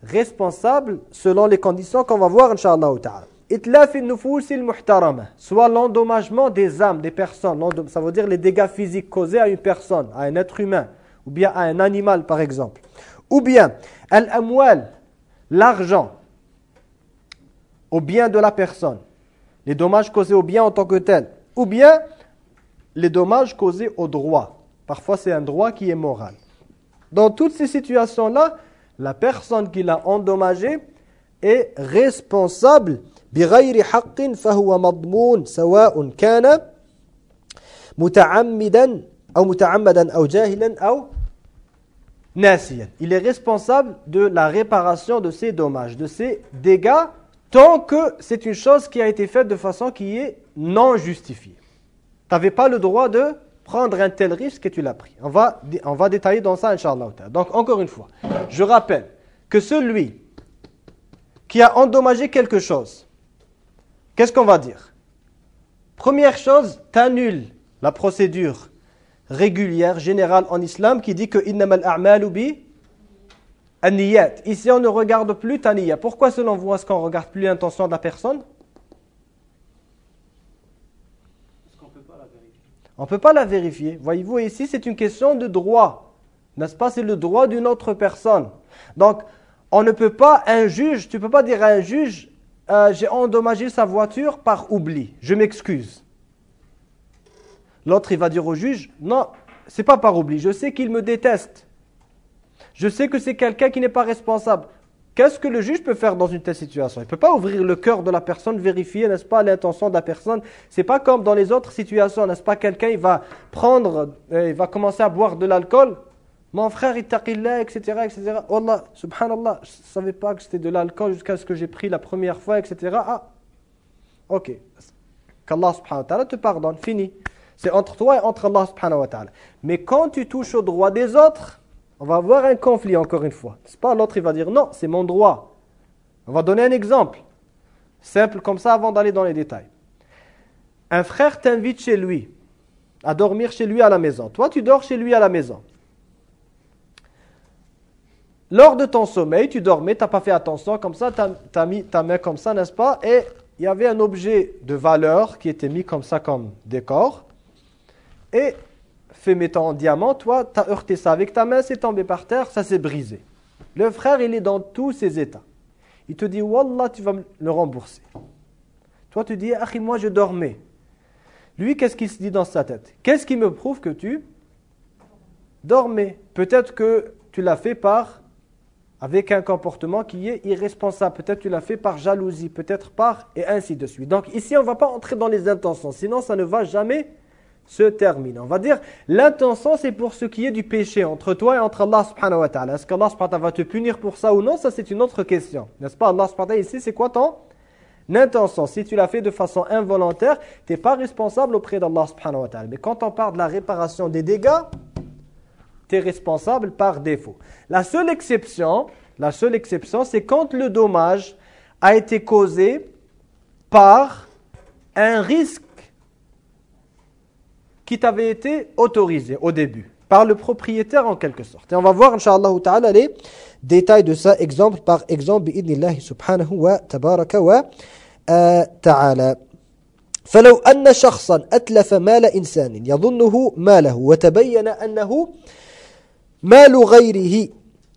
responsable selon les conditions qu'on va voir, Inch'Allah ta'ala. Itlaf al-nufus al-muhtarama, soit l'endommagement des âmes, des personnes. Ça veut dire les dégâts physiques causés à une personne, à un être humain, ou bien à un animal par exemple. Ou bien, al-amwal, l'argent, au bien de la personne. Les dommages causés au bien en tant que tel. Ou bien, les dommages causés au droit. Parfois, c'est un droit qui est moral. Dans toutes ces situations-là, la personne qui l'a endommagé est responsable. بغير حق فهو مضمون سواء كان متعمدا أو متعمدا أو جاهلا أو ناسيا. Il est responsable de la réparation de ces dommages, de ces dégâts, tant que c'est une chose qui a été faite de façon qui est non justifiée. Tu n'avais pas le droit de prendre un tel risque et tu l'as pris. On va, on va détailler dans ça, Inch'Allah. Donc, encore une fois, je rappelle que celui qui a endommagé quelque chose, qu'est-ce qu'on va dire? Première chose, t'annules la procédure régulière, générale en islam qui dit que « innamal a'malu bi an-niyat ». Ici, on ne regarde plus ta niyya. Pourquoi selon vous, est-ce qu'on ne regarde plus l'intention de la personne? Parce qu'on ne peut pas la vérifier. On ne peut pas la vérifier. Voyez-vous, ici, c'est une question de droit. N'est-ce pas? C'est le droit d'une autre personne. Donc, on ne peut pas, un juge, tu ne peux pas dire à un juge euh, « j'ai endommagé sa voiture par oubli, je m'excuse ». L'autre, il va dire au juge « non, ce n'est pas par oubli, je sais qu'il me déteste. Je sais que c'est quelqu'un qui n'est pas responsable. » Qu'est-ce que le juge peut faire dans une telle situation? Il ne peut pas ouvrir le cœur de la personne, vérifier, n'est-ce pas, l'intention de la personne. Ce n'est pas comme dans les autres situations, n'est-ce pas? Quelqu'un, il va prendre, euh, il va commencer à boire de l'alcool. Mon frère, ittaqillah, et cetera, et cetera. Wallah, subhanallah, je ne savais pas que c'était de l'alcool jusqu'à ce que j'ai pris la première fois, et cetera. Ah, ok. Qu'Allah subhanahu wa ta'ala te pardonne, fini. C'est entre toi et entre Allah subhanahu wa ta'ala. Mais quand tu touches au droit des autres, on va avoir un conflit encore une fois. C'est pas l'autre, il va dire non, c'est mon droit. On va donner un exemple. Simple comme ça avant d'aller dans les détails. Un frère t'invite chez lui, à dormir chez lui à la maison. Toi, tu dors chez lui à la maison. Lors de ton sommeil, tu dormais, tu n'as pas fait attention, comme ça, tu as mis ta main comme ça, n'est-ce pas? Et il y avait un objet de valeur qui était mis comme ça, comme décor. Et, fait mettant en diamant, toi, tu as heurté ça avec ta main, c'est tombé par terre, ça s'est brisé. Le frère, il est dans tous ses états. Il te dit, Wallah, tu vas me le rembourser. Toi, tu dis, Akhi, moi, je dormais. Lui, qu'est-ce qu'il se dit dans sa tête? Qu'est-ce qui me prouve que tu dormais? Peut-être que tu l'as fait par... avec un comportement qui est irresponsable. Peut-être tu l'as fait par jalousie, peut-être par... et ainsi de suite. Donc ici, on ne va pas entrer dans les intentions, sinon ça ne va jamais se terminer. On va dire, l'intention, c'est pour ce qui est du péché entre toi et entre Allah subhanahu wa ta'ala. Est-ce qu'Allah subhanahu wa ta'ala va te punir pour ça ou non? Ça, c'est une autre question. N'est-ce pas? Allah subhanahu wa ta'ala, ici, c'est quoi ton intention? Si tu l'as fait de façon involontaire, tu n'es pas responsable auprès d'Allah subhanahu wa ta'ala. Mais quand on parle de la réparation des dégâts, tu es responsable par défaut. La seule exception, la seule exception, c'est quand le dommage a été causé par un risque qui t'avait été autorisé au début, par le propriétaire en quelque sorte. Et on va voir, Inch'Allah ta'ala, les détails de ça, exemple par exemple, bi'idnillahi subhanahu wa tabaraka wa ta'ala. فلو أن شخصا أتلف مال إنسان يظنه ماله وتبين أنه مال غيره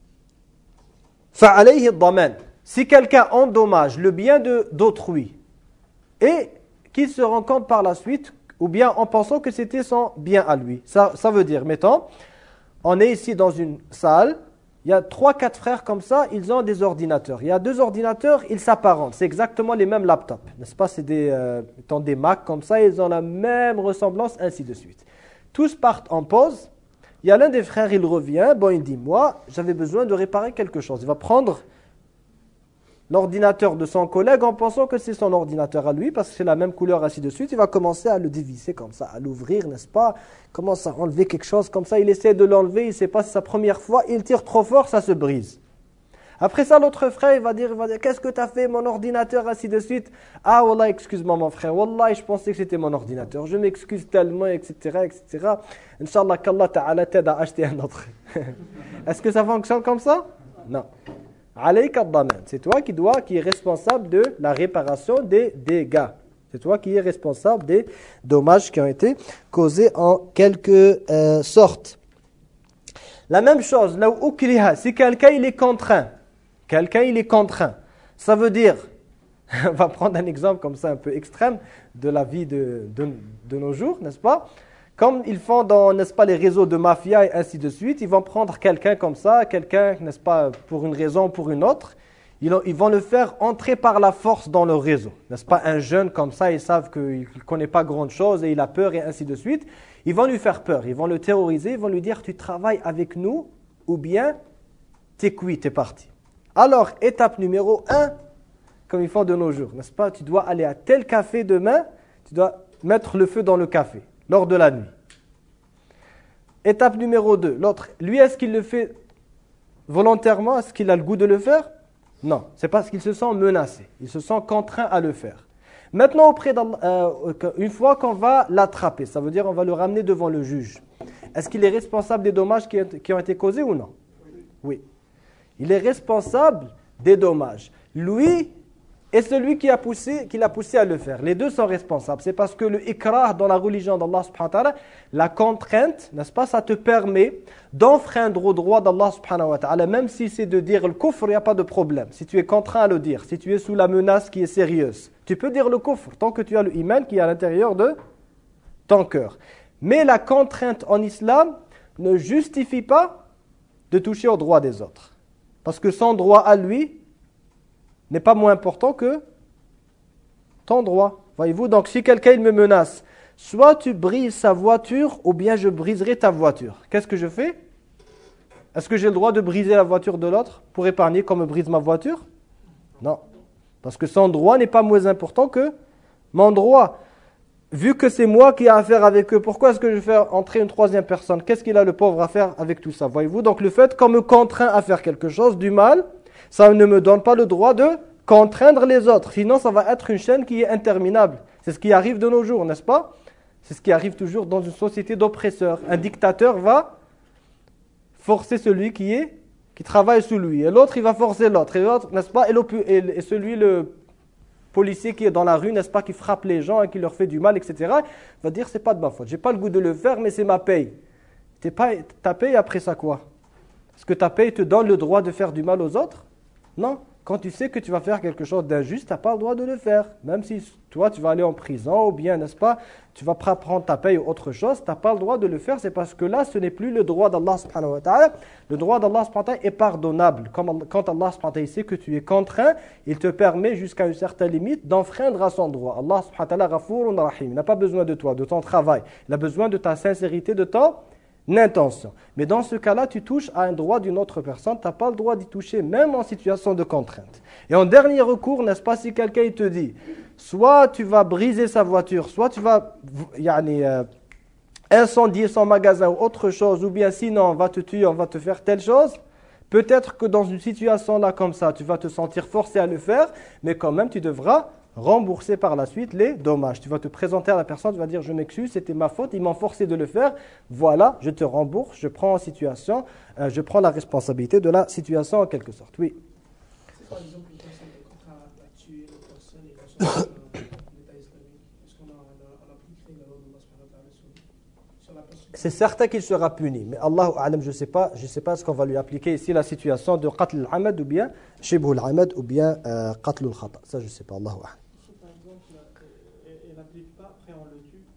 فعليه الضمان. Si quelqu'un endommage le bien de d'autrui et qu'il se rend compte par la suite, ou bien en pensant que c'était son bien à lui. Ça, ça veut dire, mettons, on est ici dans une salle, il y a trois, quatre frères comme ça, ils ont des ordinateurs. Il y a deux ordinateurs, ils s'apparentent. C'est exactement les mêmes laptops, n'est-ce pas? C'est des, euh, des Mac comme ça, ils ont la même ressemblance, ainsi de suite. Tous partent en pause. Il y a l'un des frères, il revient, bon, il dit, moi, j'avais besoin de réparer quelque chose. Il va prendre l'ordinateur de son collègue en pensant que c'est son ordinateur à lui, parce que c'est la même couleur, ainsi de suite. Il va commencer à le dévisser comme ça, à l'ouvrir, n'est-ce pas? Il commence à enlever quelque chose comme ça, il essaie de l'enlever, il ne sait pas si c'est sa première fois, il tire trop fort, ça se brise. Après ça, l'autre frère, il va dire, il va dire, qu'est-ce que tu as fait, mon ordinateur, ainsi de suite. Ah, wallah, excuse-moi mon frère, wallah, je pensais que c'était mon ordinateur, je m'excuse tellement, et cetera, et cetera. Inch'Allah, qu'Allah ta'ala t'aide à acheter un autre. Est-ce que ça fonctionne comme ça? Non. alayka ad-daman. C'est toi qui dois, qui est responsable de la réparation des dégâts. C'est toi qui es responsable des dommages qui ont été causés en quelque euh, sorte. La même chose, là où ukriha, si quelqu'un il est contraint, quelqu'un il est contraint, ça veut dire, on va prendre un exemple comme ça un peu extrême de la vie de, de, de nos jours, n'est-ce pas? Comme ils font dans, n'est-ce pas, les réseaux de mafia et ainsi de suite, ils vont prendre quelqu'un comme ça, quelqu'un, n'est-ce pas, pour une raison ou pour une autre, ils, ils vont le faire entrer par la force dans leur réseau. N'est-ce pas, un jeune comme ça, ils savent qu'il ne connaît pas grand-chose et il a peur et ainsi de suite. Ils vont lui faire peur, ils vont le terroriser, ils vont lui dire, tu travailles avec nous ou bien t'es cuit, t'es parti. Alors, étape numéro un, comme ils font de nos jours, n'est-ce pas, tu dois aller à tel café demain, tu dois mettre le feu dans le café. Lors de la nuit. Étape numéro deux. L'autre, lui, est-ce qu'il le fait volontairement? Est-ce qu'il a le goût de le faire? Non. C'est parce qu'il se sent menacé. Il se sent contraint à le faire. Maintenant, auprès euh, une fois qu'on va l'attraper, ça veut dire on va le ramener devant le juge. Est-ce qu'il est responsable des dommages qui, qui ont été causés ou non? Oui. Il est responsable des dommages. Lui et celui qui a poussé, qui l'a poussé à le faire. Les deux sont responsables. C'est parce que le ikrah dans la religion d'Allah subhanahu wa ta'ala, la contrainte, n'est-ce pas, ça te permet d'enfreindre au droit d'Allah subhanahu wa ta'ala, même si c'est de dire le kufr, il n'y a pas de problème. Si tu es contraint à le dire, si tu es sous la menace qui est sérieuse, tu peux dire le kufr, tant que tu as le iman qui est à l'intérieur de ton cœur. Mais la contrainte en islam ne justifie pas de toucher au droit des autres. Parce que son droit à lui n'est pas moins important que ton droit. Voyez-vous, donc si quelqu'un il me menace, soit tu brises sa voiture ou bien je briserai ta voiture. Qu'est-ce que je fais? Est-ce que j'ai le droit de briser la voiture de l'autre pour épargner qu'on me brise ma voiture? Non. Parce que son droit n'est pas moins important que mon droit. Vu que c'est moi qui ai affaire avec eux, pourquoi est-ce que je fais entrer une troisième personne? Qu'est-ce qu'il a le pauvre à faire avec tout ça? Voyez-vous, donc le fait qu'on me contraint à faire quelque chose du mal, ça ne me donne pas le droit de contraindre les autres. Sinon, ça va être une chaîne qui est interminable. C'est ce qui arrive de nos jours, n'est-ce pas? C'est ce qui arrive toujours dans une société d'oppresseurs. Un dictateur va forcer celui qui est, qui travaille sous lui. Et l'autre, il va forcer l'autre. Et l'autre, n'est-ce pas? Et, et celui, le policier qui est dans la rue, n'est-ce pas, qui frappe les gens et qui leur fait du mal, et cetera, va dire, c'est pas de ma faute. J'ai pas le goût de le faire, mais c'est ma paye. T'es pas, ta paye, après ça quoi? Est-ce que ta paye te donne le droit de faire du mal aux autres? Non. Quand tu sais que tu vas faire quelque chose d'injuste, tu n'as pas le droit de le faire. Même si toi, tu vas aller en prison ou bien, n'est-ce pas, tu vas prendre ta paye ou autre chose, tu n'as pas le droit de le faire. C'est parce que là, ce n'est plus le droit d'Allah subhanahu wa ta'ala. Le droit d'Allah subhanahu wa ta'ala est pardonnable. Comme, quand Allah subhanahu wa ta'ala sait que tu es contraint, il te permet jusqu'à une certaine limite d'enfreindre à son droit. Allah subhanahu wa ta'ala ghafurun rahim. Il n'a pas besoin de toi, de ton travail. Il a besoin de ta sincérité, de ton intention. Mais dans ce cas-là, tu touches à un droit d'une autre personne, tu n'as pas le droit d'y toucher, même en situation de contrainte. Et en dernier recours, n'est-ce pas, si quelqu'un te dit, soit tu vas briser sa voiture, soit tu vas yani, euh, incendier son magasin ou autre chose, ou bien sinon on va te tuer, on va te faire telle chose, peut-être que dans une situation là comme ça, tu vas te sentir forcé à le faire, mais quand même tu devras rembourser par la suite les dommages. Tu vas te présenter à la personne, tu vas dire, je m'excuse, c'était ma faute, ils m'ont forcé de le faire, voilà, je te rembourse, je prends en situation, euh, je prends la responsabilité de la situation en quelque sorte. Oui. C'est par exemple une personne qui est contrainte à tuer une personne et qu'on soit dans l'État islamique. Est-ce qu'on a, on a appliqué la loi d'Allah subhanahu wa ta'ala sur la personne? C'est certain qu'il sera puni, mais Allahu a'lam, je ne sais pas, je sais pas ce qu'on va lui appliquer ici, la situation de qatl al-amad ou bien shibhu al-amad ou bien euh, qatl al-khata. Ça, je ne sais pas, Allahu a'lam. Par exemple, elle n'applique pas, après on le tue.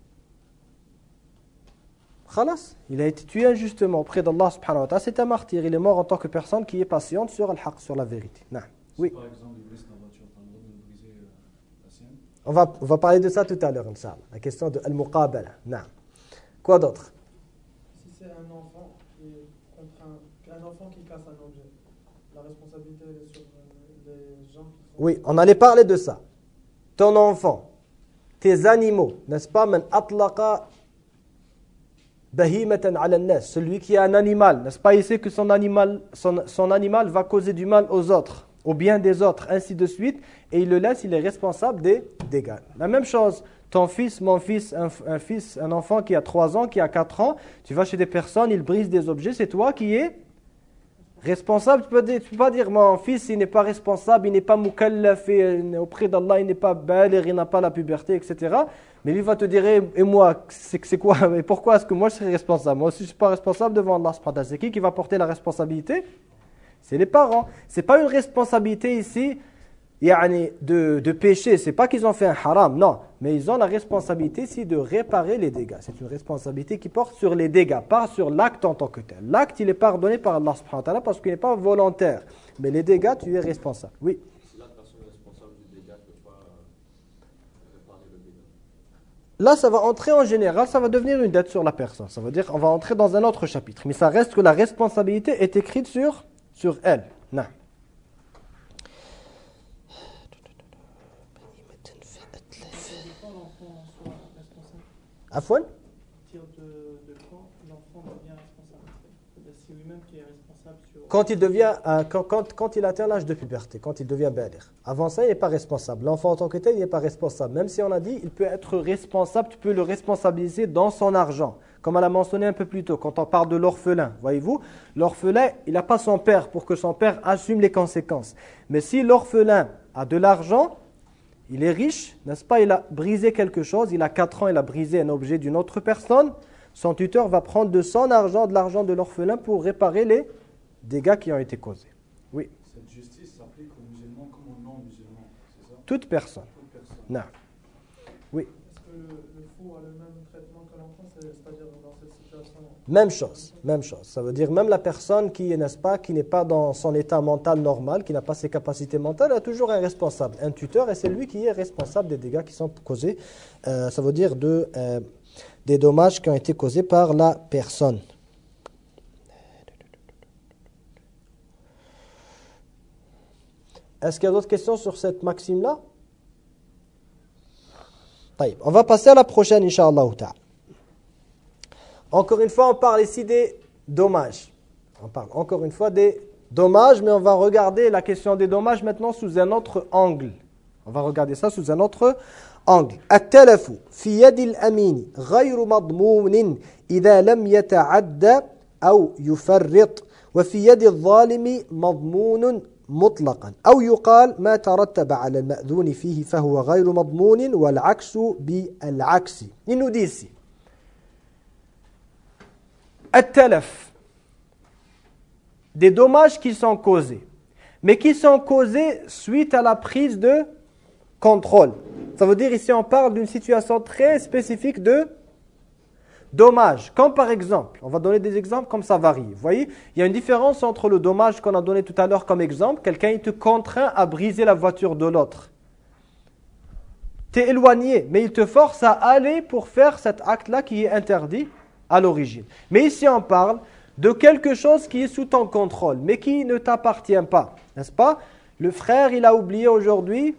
Khalas, il a été tué injustement auprès d'Allah subhanahu wa ta'ala, c'est un martyr, il est mort en tant que personne qui est patiente sur al-haq, sur la vérité. Non. Oui. Par exemple, il brise la voiture, tu as le droit de briser la sienne. On va, on va parler de ça tout à l'heure, Inch'Allah. La question de al-muqabala. Non. Quoi d'autre? Si c'est un enfant qui est contraint, un enfant qui casse un objet, la responsabilité elle est sur les gens qui sont... Oui, on allait parler de ça. Ton enfant, tes animaux, n'est-ce pas? Man atlaqa bahimatan ala an-nas, celui qui a un animal, n'est-ce pas? Il sait que son animal, son, son animal va causer du mal aux autres, au bien des autres, ainsi de suite, et il le laisse, il est responsable des dégâts. La même chose, ton fils, mon fils, un, un fils, un enfant qui a trois ans, qui a quatre ans, tu vas chez des personnes, ils brisent des objets, c'est toi qui es Responsable, tu peux, dire, tu peux pas dire mon fils il n'est pas responsable, il n'est pas mukallaf, et auprès d'Allah il n'est pas baligh, il n'a pas la puberté, et cetera. Mais lui va te dire, et moi, c'est, c'est quoi, et pourquoi est-ce que moi je serais responsable? Moi aussi je ne suis pas responsable devant Allah subhanahu wa ta'ala. C'est qui qui va porter la responsabilité? C'est les parents. Ce n'est pas une responsabilité ici yani, de, de péché, ce n'est pas qu'ils ont fait un haram, non. Mais ils ont la responsabilité ici de réparer les dégâts. C'est une responsabilité qui porte sur les dégâts, pas sur l'acte en tant que tel. L'acte, il est pardonné par Allah subhanahu wa ta'ala parce qu'il n'est pas volontaire. Mais les dégâts, tu es responsable. Oui. Si la personne est responsable du dégât, ne peut pas réparer le dégât. Là, ça va entrer en général, ça va devenir une dette sur la personne. Ça veut dire qu'on va entrer dans un autre chapitre. Mais ça reste que la responsabilité est écrite sur, sur elle. Non. Afwan? À partir de, de quand l'enfant devient responsable? C'est lui-même qui est responsable sur... Quand il devient, euh, quand, quand, quand il atteint l'âge de puberté, quand il devient baligh. Avant ça, il n'est pas responsable. L'enfant en tant que tel, il n'est pas responsable. Même si on a dit, il peut être responsable, tu peux le responsabiliser dans son argent. Comme on l'a mentionné un peu plus tôt, quand on parle de l'orphelin. Voyez-vous, l'orphelin, il n'a pas son père pour que son père assume les conséquences. Mais si l'orphelin a de l'argent, il est riche, n'est-ce pas? Il a brisé quelque chose, il a quatre ans, il a brisé un objet d'une autre personne. Son tuteur va prendre de son argent, de l'argent de l'orphelin pour réparer les dégâts qui ont été causés. Oui. Cette justice s'applique aux musulmans comme aux non-musulmans, c'est ça? Toute personne. Toute personne. Non. Oui. Est-ce que le, le fou a le même traitement que l'enfant, c'est-à-dire dans cette situation? Même chose, même chose. Ça veut dire même la personne qui, n'est-ce pas, qui n'est pas dans son état mental normal, qui n'a pas ses capacités mentales, a toujours un responsable, un tuteur, et c'est lui qui est responsable des dégâts qui sont causés. Euh, ça veut dire de, euh, des dommages qui ont été causés par la personne. Est-ce qu'il y a d'autres questions sur cette maxime-là? Taïb. On va passer à la prochaine, Inch'Allah ta'ala. Encore une fois, on parle ici des dommages. On parle encore une fois des dommages, mais on va regarder la question des dommages maintenant sous un autre angle. On va regarder ça sous un autre angle. التلف في يد الأمين غير مضمون إذا لم يتعدى أو يفرط وفي يد الظالم مضمون مطلقا أو يقال ما ترتب على المأذون فيه فهو غير مضمون والعكس بالعكس. Il nous dit ici التلف, des dommages qui sont causés, mais qui sont causés suite à la prise de contrôle. Ça veut dire ici on parle d'une situation très spécifique de dommages. Comme par exemple, on va donner des exemples comme ça varie. Vous voyez, il y a une différence entre le dommage qu'on a donné tout à l'heure comme exemple. Quelqu'un il te contraint à briser la voiture de l'autre. Tu es éloigné, mais il te force à aller pour faire cet acte-là qui est interdit à l'origine. Mais ici on parle de quelque chose qui est sous ton contrôle, mais qui ne t'appartient pas, n'est-ce pas? Le frère, il a oublié aujourd'hui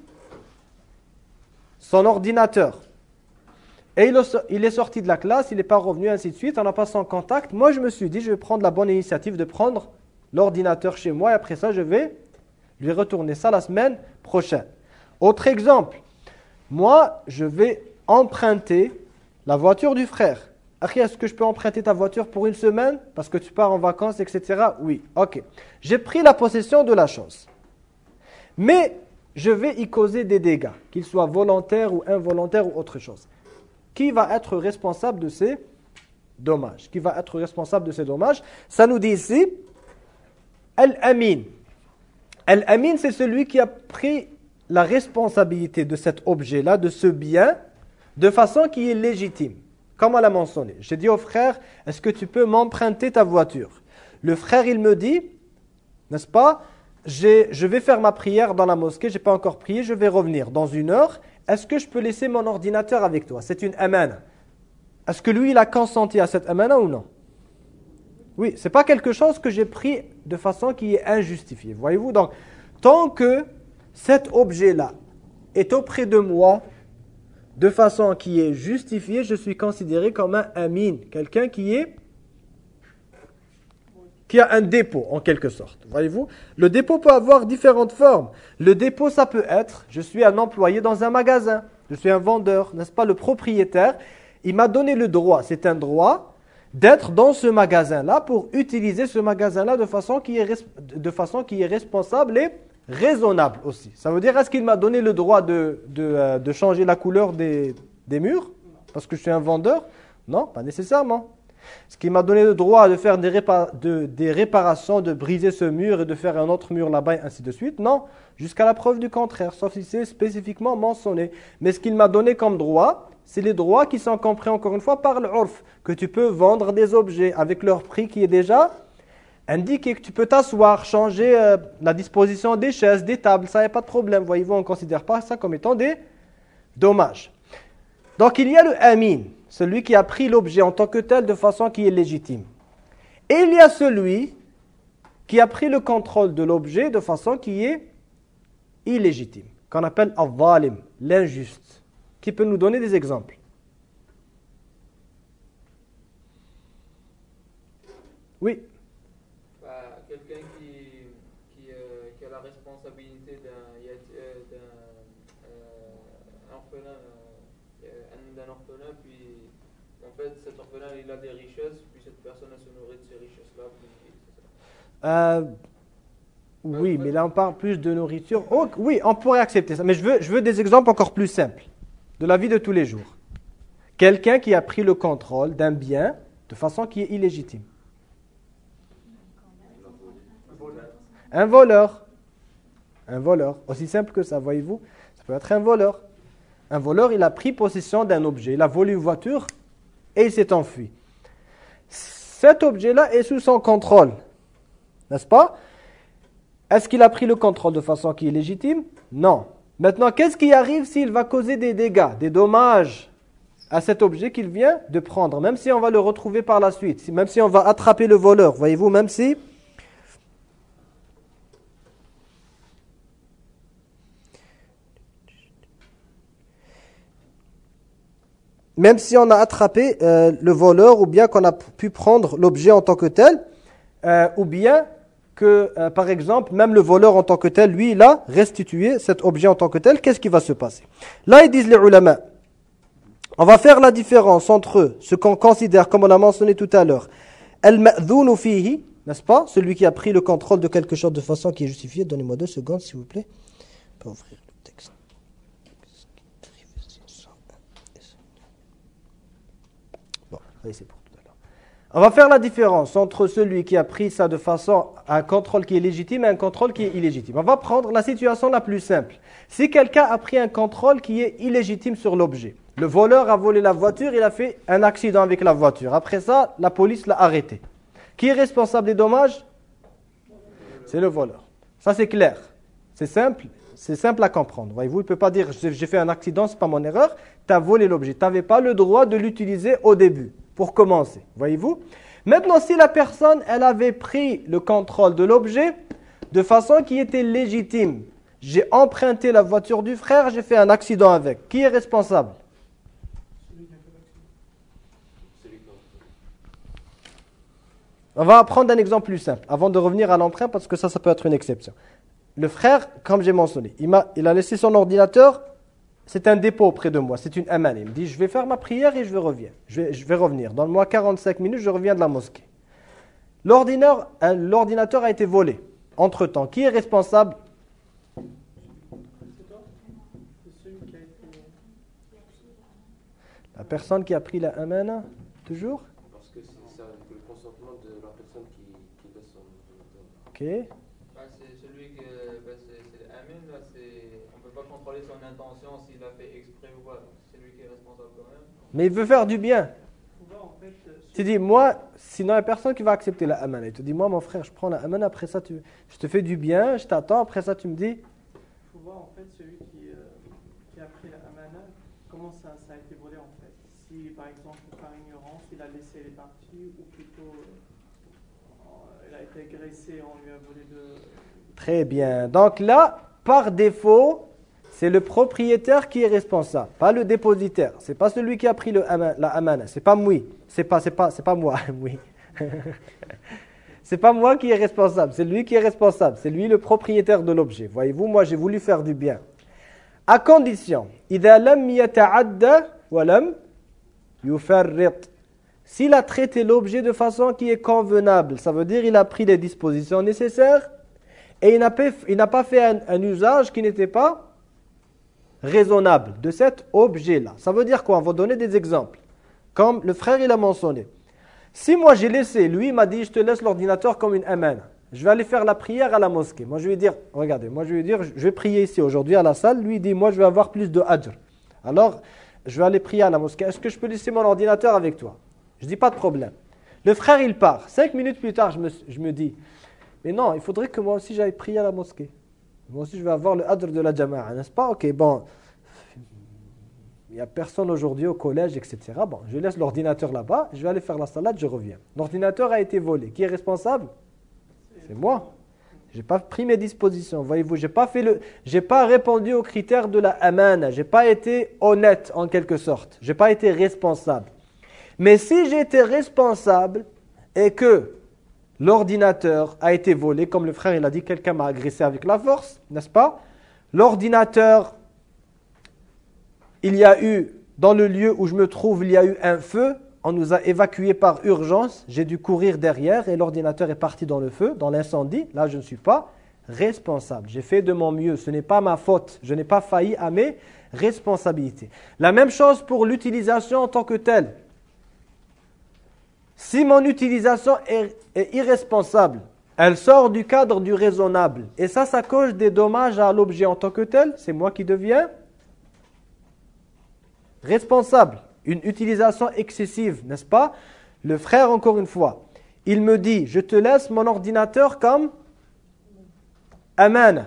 son ordinateur. Et il est sorti de la classe, il n'est pas revenu, ainsi de suite, on n'a pas son contact. Moi, je me suis dit, je vais prendre la bonne initiative de prendre l'ordinateur chez moi, et après ça, je vais lui retourner ça la semaine prochaine. Autre exemple, moi, je vais emprunter la voiture du frère. Akhi, est-ce que je peux emprunter ta voiture pour une semaine parce que tu pars en vacances, et cetera. Oui, ok. J'ai pris la possession de la chose. Mais je vais y causer des dégâts, qu'ils soient volontaires ou involontaires ou autre chose. Qui va être responsable de ces dommages? Qui va être responsable de ces dommages? Ça nous dit ici, Al-Amin. Al-Amin, c'est celui qui a pris la responsabilité de cet objet-là, de ce bien, de façon qui est légitime. Comme on l'a mentionné, j'ai dit au frère, est-ce que tu peux m'emprunter ta voiture? Le frère, il me dit, n'est-ce pas, je vais faire ma prière dans la mosquée, je n'ai pas encore prié, je vais revenir dans une heure. Est-ce que je peux laisser mon ordinateur avec toi? C'est une amana. Est-ce que lui, il a consenti à cette amana ou non? Oui, ce n'est pas quelque chose que j'ai pris de façon qui est injustifiée. Voyez-vous, donc, tant que cet objet-là est auprès de moi, de façon qui est justifiée, je suis considéré comme un amin, quelqu'un qui est qui a un dépôt en quelque sorte. Voyez-vous, le dépôt peut avoir différentes formes. Le dépôt, ça peut être, je suis un employé dans un magasin, je suis un vendeur, n'est-ce pas, le propriétaire, il m'a donné le droit, c'est un droit, d'être dans ce magasin-là pour utiliser ce magasin-là de façon qui est, res- de façon qui est responsable et raisonnable aussi. Ça veut dire, est-ce qu'il m'a donné le droit de, de, euh, de changer la couleur des, des murs parce que je suis un vendeur? Non, pas nécessairement. Est-ce qu'il m'a donné le droit de faire des, répa- de, des réparations, de briser ce mur et de faire un autre mur là-bas et ainsi de suite? Non, jusqu'à la preuve du contraire, sauf si c'est spécifiquement mentionné. Mais ce qu'il m'a donné comme droit, c'est les droits qui sont compris encore une fois par l'urf, que tu peux vendre des objets avec leur prix qui est déjà indiqué, que tu peux t'asseoir, changer euh, la disposition des chaises, des tables, ça n'y a pas de problème. Voyez-vous, on ne considère pas ça comme étant des dommages. Donc il y a le amin, celui qui a pris l'objet en tant que tel de façon qui est légitime. Et il y a celui qui a pris le contrôle de l'objet de façon qui est illégitime, qu'on appelle al-zalim, l'injuste. Qui peut nous donner des exemples? Oui. Bah, quelqu'un qui, qui, euh, qui a la responsabilité d'un euh, d'un euh, orphelin, euh, d'un orphelin, puis en fait cet orphelin il a des richesses, puis cette personne elle se nourrit de ces richesses-là. Euh, oui, mais là on parle plus de nourriture. Oh, oui, on pourrait accepter ça, mais je veux, je veux des exemples encore plus simples de la vie de tous les jours. Quelqu'un qui a pris le contrôle d'un bien de façon qui est illégitime. Un voleur. Un voleur. Aussi simple que ça, voyez-vous. Ça peut être un voleur. Un voleur, il a pris possession d'un objet. Il a volé une voiture et il s'est enfui. Cet objet-là est sous son contrôle. N'est-ce pas? Est-ce qu'il a pris le contrôle de façon qui est légitime? Non. Maintenant, qu'est-ce qui arrive s'il va causer des dégâts, des dommages à cet objet qu'il vient de prendre, même si on va le retrouver par la suite, même si on va attraper le voleur, voyez-vous, même si... Même si on a attrapé euh, le voleur, ou bien qu'on a pu prendre l'objet en tant que tel, euh, ou bien que, euh, par exemple, même le voleur en tant que tel, lui, il a restitué cet objet en tant que tel, qu'est-ce qui va se passer? Là, ils disent les ulama, on va faire la différence entre ce qu'on considère, comme on a mentionné tout à l'heure, al-ma'dhounu fihi, n'est-ce pas? Celui qui a pris le contrôle de quelque chose de façon qui est justifiée. Donnez-moi deux secondes, s'il vous plaît. Je peux ouvrir le texte. Bon, allez, c'est pour tout à l'heure. On va faire la différence entre celui qui a pris ça de façon à un contrôle qui est légitime et un contrôle qui est illégitime. On va prendre la situation la plus simple. Si quelqu'un a pris un contrôle qui est illégitime sur l'objet, le voleur a volé la voiture, il a fait un accident avec la voiture. Après ça, la police l'a arrêté. Qui est responsable des dommages? C'est le voleur. Ça, c'est clair. C'est simple. C'est simple à comprendre. Voyez-vous, il ne peut pas dire j'ai fait un accident, ce n'est pas mon erreur. Tu as volé l'objet. Tu n'avais pas le droit de l'utiliser au début, pour commencer. Voyez-vous? Maintenant, si la personne, elle avait pris le contrôle de l'objet de façon qui était légitime. J'ai emprunté la voiture du frère, j'ai fait un accident avec. Qui est responsable? On va prendre un exemple plus simple, avant de revenir à l'emprunt, parce que ça, ça peut être une exception. Le frère, comme j'ai mentionné, il, m'a, il a laissé son ordinateur, c'est un dépôt auprès de moi, c'est une amana. Il me dit, je vais faire ma prière et je vais revenir. Je vais, je vais revenir. Donne-moi quarante-cinq minutes, je reviens de la mosquée. L'ordinateur, hein, l'ordinateur a été volé. Entre-temps, qui est responsable? La personne qui a pris la amana, toujours? Parce que c'est ça, le consentement de la personne qui, qui laisse son ordinateur. Ok. Bah, c'est celui qui bah, c'est, c'est amin, là, c'est, on ne peut pas contrôler son intention s'il a fait exprès ou pas. C'est lui qui est responsable quand même. Mais il veut faire du bien. Tu dis, moi, sinon il n'y a personne qui va accepter la amana. Il te dit, moi mon frère, je prends la amana, après ça, tu, je te fais du bien, je t'attends, après ça tu me dis. Il faut voir en fait celui qui, euh, qui a pris la amana, comment ça, ça a été volé en fait. Si par exemple par ignorance, il a laissé les parties, ou plutôt euh, il a été agressé, on lui a volé de... Très bien. Donc là, par défaut, c'est le propriétaire qui est responsable, pas le dépositaire. C'est pas celui qui a pris le ama, la amana. C'est pas moi. C'est pas, c'est pas, c'est pas moi. Oui. C'est pas moi qui est responsable. C'est lui qui est responsable. C'est lui le propriétaire de l'objet. Voyez-vous, moi j'ai voulu faire du bien. À condition, إذا لم يتعدى ولم يفرط. s'il a traité l'objet de façon qui est convenable, ça veut dire qu'il a pris les dispositions nécessaires et il n'a pas, il n'a pas fait un, un usage qui n'était pas raisonnable de cet objet-là. Ça veut dire quoi? On va donner des exemples. Comme le frère il a mentionné. Si moi j'ai laissé, lui il m'a dit je te laisse l'ordinateur comme une amana. Je vais aller faire la prière à la mosquée. Moi je vais dire, regardez, moi je vais dire, je vais prier ici aujourd'hui à la salle. Lui il dit, moi je vais avoir plus de ajr. Alors, je vais aller prier à la mosquée. Est-ce que je peux laisser mon ordinateur avec toi? Je dis pas de problème. Le frère il part. Cinq minutes plus tard, je me, je me dis, mais non, il faudrait que moi aussi j'aille prier à la mosquée. Moi aussi je vais avoir le ajr de la jama'a, n'est-ce pas? Ok, bon. Il n'y a personne aujourd'hui au collège, et cetera. Bon, je laisse l'ordinateur là-bas, je vais aller faire la salade, je reviens. L'ordinateur a été volé. Qui est responsable? C'est moi. Je n'ai pas pris mes dispositions, voyez-vous. Je n'ai pas, fait le, j'ai pas répondu aux critères de la amana. Je n'ai pas été honnête en quelque sorte. Je n'ai pas été responsable. Mais si j'étais responsable et que l'ordinateur a été volé, comme le frère il a dit, quelqu'un m'a agressé avec la force, n'est-ce pas? L'ordinateur... Il y a eu, dans le lieu où je me trouve, il y a eu un feu. On nous a évacués par urgence. J'ai dû courir derrière et l'ordinateur est parti dans le feu, dans l'incendie. Là, je ne suis pas responsable. J'ai fait de mon mieux. Ce n'est pas ma faute. Je n'ai pas failli à mes responsabilités. La même chose pour l'utilisation en tant que telle. Si mon utilisation est, est irresponsable, elle sort du cadre du raisonnable. Et ça, ça cause des dommages à l'objet en tant que tel. C'est moi qui deviens responsable, une utilisation excessive, n'est-ce pas? Le frère, encore une fois, il me dit, je te laisse mon ordinateur comme amana.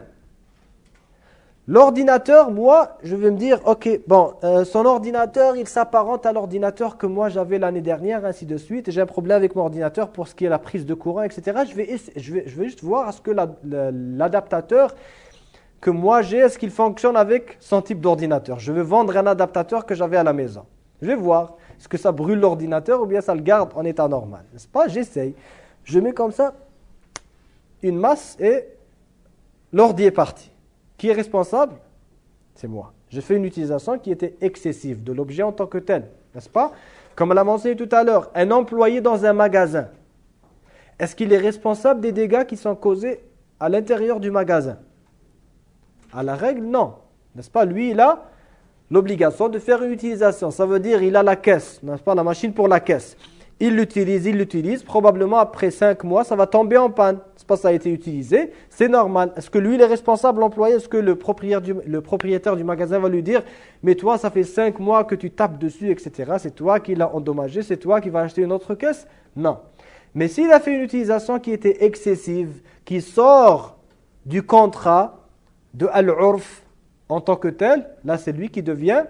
L'ordinateur, moi, je vais me dire, ok, bon, euh, son ordinateur, il s'apparente à l'ordinateur que moi j'avais l'année dernière, ainsi de suite, et j'ai un problème avec mon ordinateur pour ce qui est la prise de courant, et cetera. Je vais, je vais, je vais juste voir est-ce que la, la, l'adaptateur que moi j'ai, est-ce qu'il fonctionne avec son type d'ordinateur. Je vais vendre un adaptateur que j'avais à la maison. Je vais voir, est-ce que ça brûle l'ordinateur ou bien ça le garde en état normal. N'est-ce pas? J'essaye. Je mets comme ça une masse et l'ordi est parti. Qui est responsable? C'est moi. J'ai fait une utilisation qui était excessive de l'objet en tant que tel. N'est-ce pas? Comme on l'a mentionné tout à l'heure, un employé dans un magasin, est-ce qu'il est responsable des dégâts qui sont causés à l'intérieur du magasin? À la règle, non. N'est-ce pas? Lui, il a l'obligation de faire une utilisation. Ça veut dire il a la caisse, n'est-ce pas? La machine pour la caisse. Il l'utilise, il l'utilise. Probablement, après cinq mois, ça va tomber en panne. C'est pas ça a été utilisé. C'est normal. Est-ce que lui, il est responsable, l'employé? Est-ce que le propriétaire, du, le propriétaire du magasin va lui dire « Mais toi, ça fait cinq mois que tu tapes dessus, et cetera. C'est toi qui l'as endommagé, c'est toi qui vas acheter une autre caisse ?» Non. Mais s'il a fait une utilisation qui était excessive, qui sort du contrat de al-urf en tant que tel, là c'est lui qui devient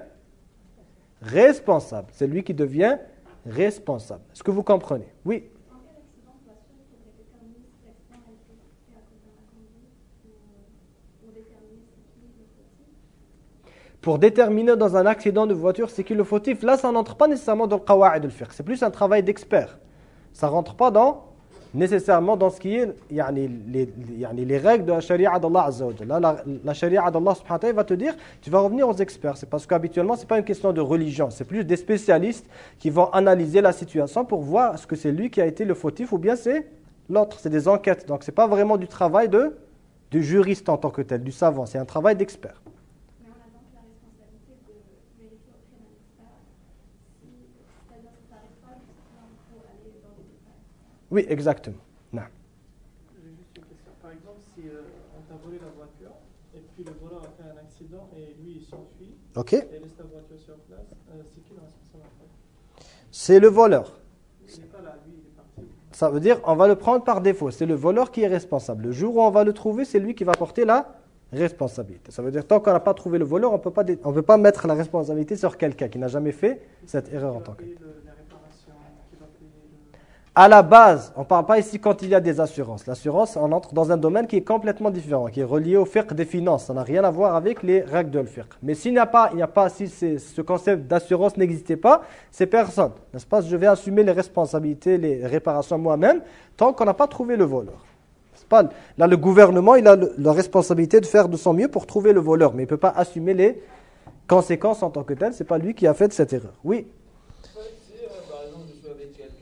responsable. C'est lui qui devient responsable. Est-ce que vous comprenez? Oui. En quel accident de voiture pourrait déterminer si l'accident a été fait à cause d'un incendie ou, ou déterminer c'est qui le fautif? Pour déterminer dans un accident de voiture c'est qui le fautif, là ça n'entre pas nécessairement dans le qawa'id al-fiqh. C'est plus un travail d'expert. Ça ne rentre pas dans nécessairement dans ce qui est yani, les, yani, les règles de la charia d'Allah Azza wa Jalla. La, la charia d'Allah subhanahu wa ta'ala va te dire, tu vas revenir aux experts. C'est parce qu'habituellement, ce n'est pas une question de religion. C'est plus des spécialistes qui vont analyser la situation pour voir est-ce que c'est lui qui a été le fautif ou bien c'est l'autre. C'est des enquêtes. Donc, ce n'est pas vraiment du travail de, du juriste en tant que tel, du savant. C'est un travail d'expert. Mais on a donc la responsabilité de vérifier auprès d'un expert. Si, c'est-à-dire que ça n'arrive pas justement pour aller dans les détails. Oui, exactement. Non. J'ai juste une question. Par exemple, si euh, on t'a volé la voiture et puis le voleur a fait un accident et lui il s'enfuit Ok. et laisse la voiture sur place, euh, c'est qui le responsable en fait? C'est le voleur. Il n'est pas là, lui il est parti. Ça veut dire on va le prendre par défaut. C'est le voleur qui est responsable. Le jour où on va le trouver, c'est lui qui va porter la responsabilité. Ça veut dire tant qu'on n'a pas trouvé le voleur, on peut pas dé- on peut pas mettre la responsabilité sur quelqu'un qui n'a jamais fait cette erreur en tant que tel. Qui va payer le- la réparation, qui va payer le... À la base, on ne parle pas ici quand il y a des assurances. L'assurance, on entre dans un domaine qui est complètement différent, qui est relié au fiqh des finances. Ça n'a rien à voir avec les règles de fiqh. Mais s'il n'y a pas, il n'y a pas, si c'est- ce concept d'assurance n'existait pas, c'est personne. N'est-ce pas? Je vais assumer les responsabilités, les réparations moi-même, tant qu'on n'a pas trouvé le voleur. C'est pas, là, le gouvernement, il a le- la responsabilité de faire de son mieux pour trouver le voleur, mais il ne peut pas assumer les conséquences en tant que tel. Ce n'est pas lui qui a fait cette erreur. Oui. Si, euh, par exemple, je suis avec quelqu'un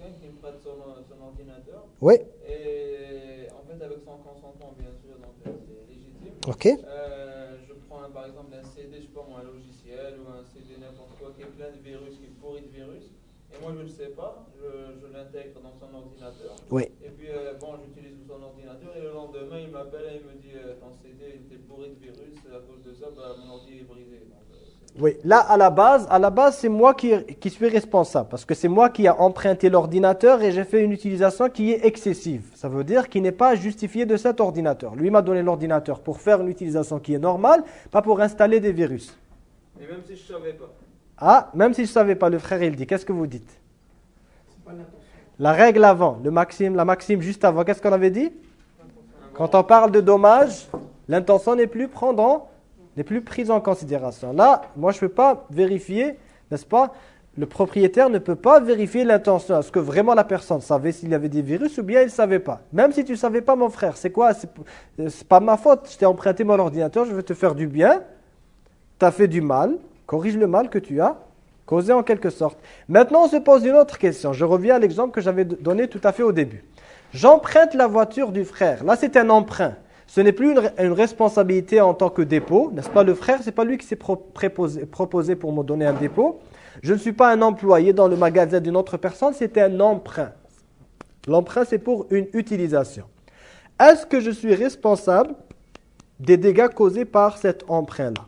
Oui. Et en fait, avec son consentement, bien sûr, donc euh, c'est légitime. Ok. Euh, je prends par exemple un C D, je sais pas moi, un logiciel ou un C D n'importe quoi qui est plein de virus, qui est pourri de virus. Et moi, je ne le sais pas, je, je l'intègre dans son ordinateur. Oui. Et puis, euh, bon, j'utilise son ordinateur et le lendemain, il m'appelle et il me dit euh, ton C D était bourré de virus, à cause de ça, bah, mon ordi est brisé. Donc, euh, Oui, là, à la base, à la base c'est moi qui, qui suis responsable parce que c'est moi qui a emprunté l'ordinateur et j'ai fait une utilisation qui est excessive. Ça veut dire qu'il n'est pas justifié de cet ordinateur. Lui m'a donné l'ordinateur pour faire une utilisation qui est normale, pas pour installer des virus. Et même si je ne savais pas. Ah, même si je ne savais pas, le frère, il dit, qu'est-ce que vous dites? C'est pas l'intention. La règle avant, le maxime, la maxime juste avant, qu'est-ce qu'on avait dit? Quand on parle de dommages, l'intention n'est plus prendre en, n'est plus prise en considération. Là, moi, je ne peux pas vérifier, n'est-ce pas? Le propriétaire ne peut pas vérifier l'intention. Est-ce que vraiment la personne savait s'il y avait des virus ou bien il ne savait pas? Même si tu ne savais pas, mon frère, c'est quoi? C'est, c'est pas ma faute. Je t'ai emprunté mon ordinateur, je veux te faire du bien. Tu as fait du mal. Corrige le mal que tu as causé en quelque sorte. Maintenant, on se pose une autre question. Je reviens à l'exemple que j'avais donné tout à fait au début. J'emprunte la voiture du frère. Là, c'est un emprunt. Ce n'est plus une, une responsabilité en tant que dépôt. N'est-ce pas? Le frère, ce n'est pas lui qui s'est pro, préposé, proposé pour me donner un dépôt. Je ne suis pas un employé dans le magasin d'une autre personne. C'est un emprunt. L'emprunt, c'est pour une utilisation. Est-ce que je suis responsable des dégâts causés par cet emprunt-là?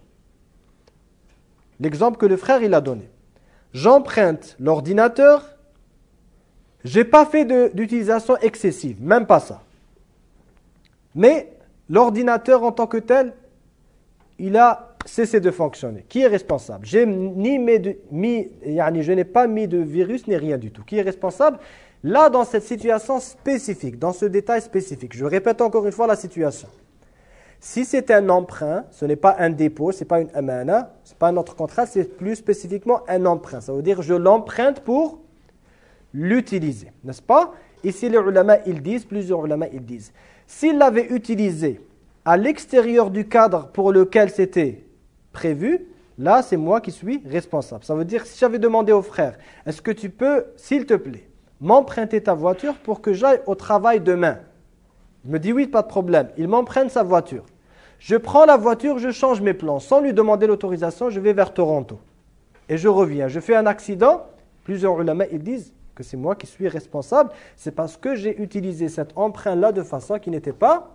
L'exemple que le frère il a donné. J'emprunte l'ordinateur, je n'ai pas fait de, d'utilisation excessive, même pas ça. Mais l'ordinateur en tant que tel, il a cessé de fonctionner. Qui est responsable? J'ai ni mis de, mis, yani je n'ai pas mis de virus ni rien du tout. Qui est responsable? Là, dans cette situation spécifique, dans ce détail spécifique, je répète encore une fois la situation. Si c'est un emprunt, ce n'est pas un dépôt, ce n'est pas une amana, ce n'est pas un autre contrat, c'est plus spécifiquement un emprunt. Ça veut dire je l'emprunte pour l'utiliser, n'est-ce pas? Ici les ulama ils disent, plusieurs ulama ils disent, s'il l'avait utilisé à l'extérieur du cadre pour lequel c'était prévu, là c'est moi qui suis responsable. Ça veut dire si j'avais demandé au frère, est-ce que tu peux, s'il te plaît, m'emprunter ta voiture pour que j'aille au travail demain? Il me dit oui, pas de problème. Il m'emprunte sa voiture. Je prends la voiture, je change mes plans. Sans lui demander l'autorisation, je vais vers Toronto. Et je reviens. Je fais un accident. Plusieurs ulama, ils disent que c'est moi qui suis responsable. C'est parce que j'ai utilisé cet emprunt-là de façon qui n'était pas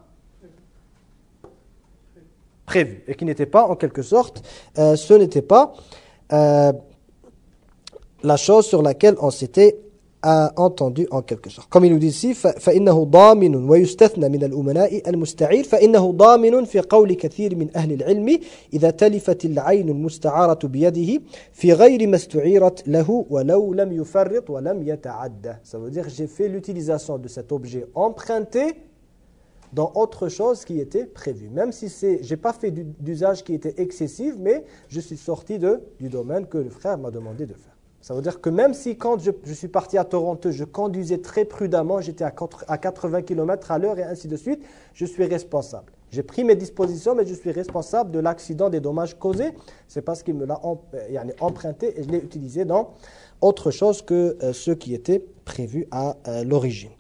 prévue. Et qui n'était pas, en quelque sorte, euh, ce n'était pas euh, la chose sur laquelle on s'était a entendu en quelque sorte. Comme il nous dit ici, فإنه ضامن ويستثنى من الأمناء المستعير فإنه ضامن في قول كثير من أهل العلم إذا تلفت العين المستعارة بيده في غير ما استعيرت له ولو لم يفرط ولم يتعدى. Ça veut dire j'ai fait l'utilisation de cet objet emprunté dans autre chose qui était prévu. Même si c'est, j'ai pas fait d'usage qui était excessif, mais je suis sorti de, du domaine que le frère m'a demandé de faire. Ça veut dire que même si quand je, je suis parti à Toronto, je conduisais très prudemment, j'étais à, à quatre-vingts kilomètres à l'heure et ainsi de suite, je suis responsable. J'ai pris mes dispositions, mais je suis responsable de l'accident, des dommages causés. C'est parce qu'il me l'a emprunté et je l'ai utilisé dans autre chose que euh, ce qui était prévu à euh, l'origine.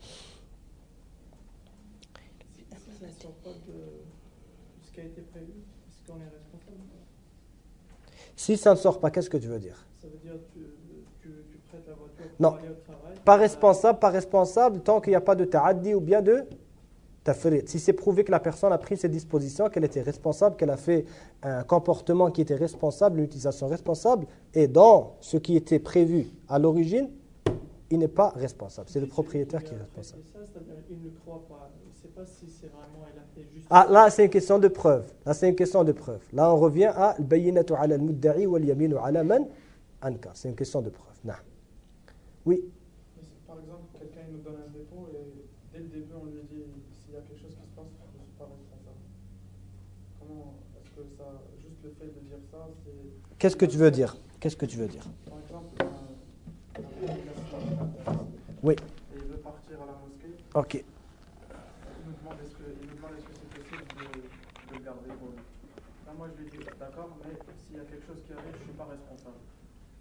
Ça ne sort pas de ce qui a été prévu, est-ce qu'on est responsable? Si ça ne sort pas, qu'est-ce que tu veux dire? Ça veut dire que tu, tu, tu prêtes la voiture pour Non. aller au travail? Pas responsable, pas responsable, tant qu'il n'y a pas de ta'addi ou bien de tafrit. Si c'est prouvé que la personne a pris ses dispositions, qu'elle était responsable, qu'elle a fait un comportement qui était responsable, une utilisation responsable, et dans ce qui était prévu à l'origine, il n'est pas responsable. C'est le propriétaire qui est responsable. Ça, c'est-à-dire il ne croit pas. Il ne sait pas si c'est vraiment, il a fait juste... Ah, là, c'est une question de preuve. Là, c'est une question de preuve. Là, on revient à al-bayyinatu ala al-mudda'i wal-yaminu ala man anka. C'est une question de preuve. Non. Oui. Par exemple, quelqu'un nous donne un dépôt et dès le début, on lui dit s'il y a quelque chose qui se passe, je ne suis pas responsable. Comment est-ce que ça, juste le fait de dire ça, c'est... Qu'est-ce que tu veux dire? Qu'est-ce que tu veux dire? Par exemple, un, un un Oui. Et il veut partir à la mosquée. Ok. Il nous demande est-ce que, il nous demande est-ce que c'est possible de, de le garder pour lui. Là, moi, je lui dis d'accord, mais s'il y a quelque chose qui arrive, je ne suis pas responsable.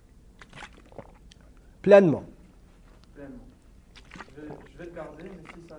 Pleinement. Pleinement. Je vais, je vais le garder, mais si ça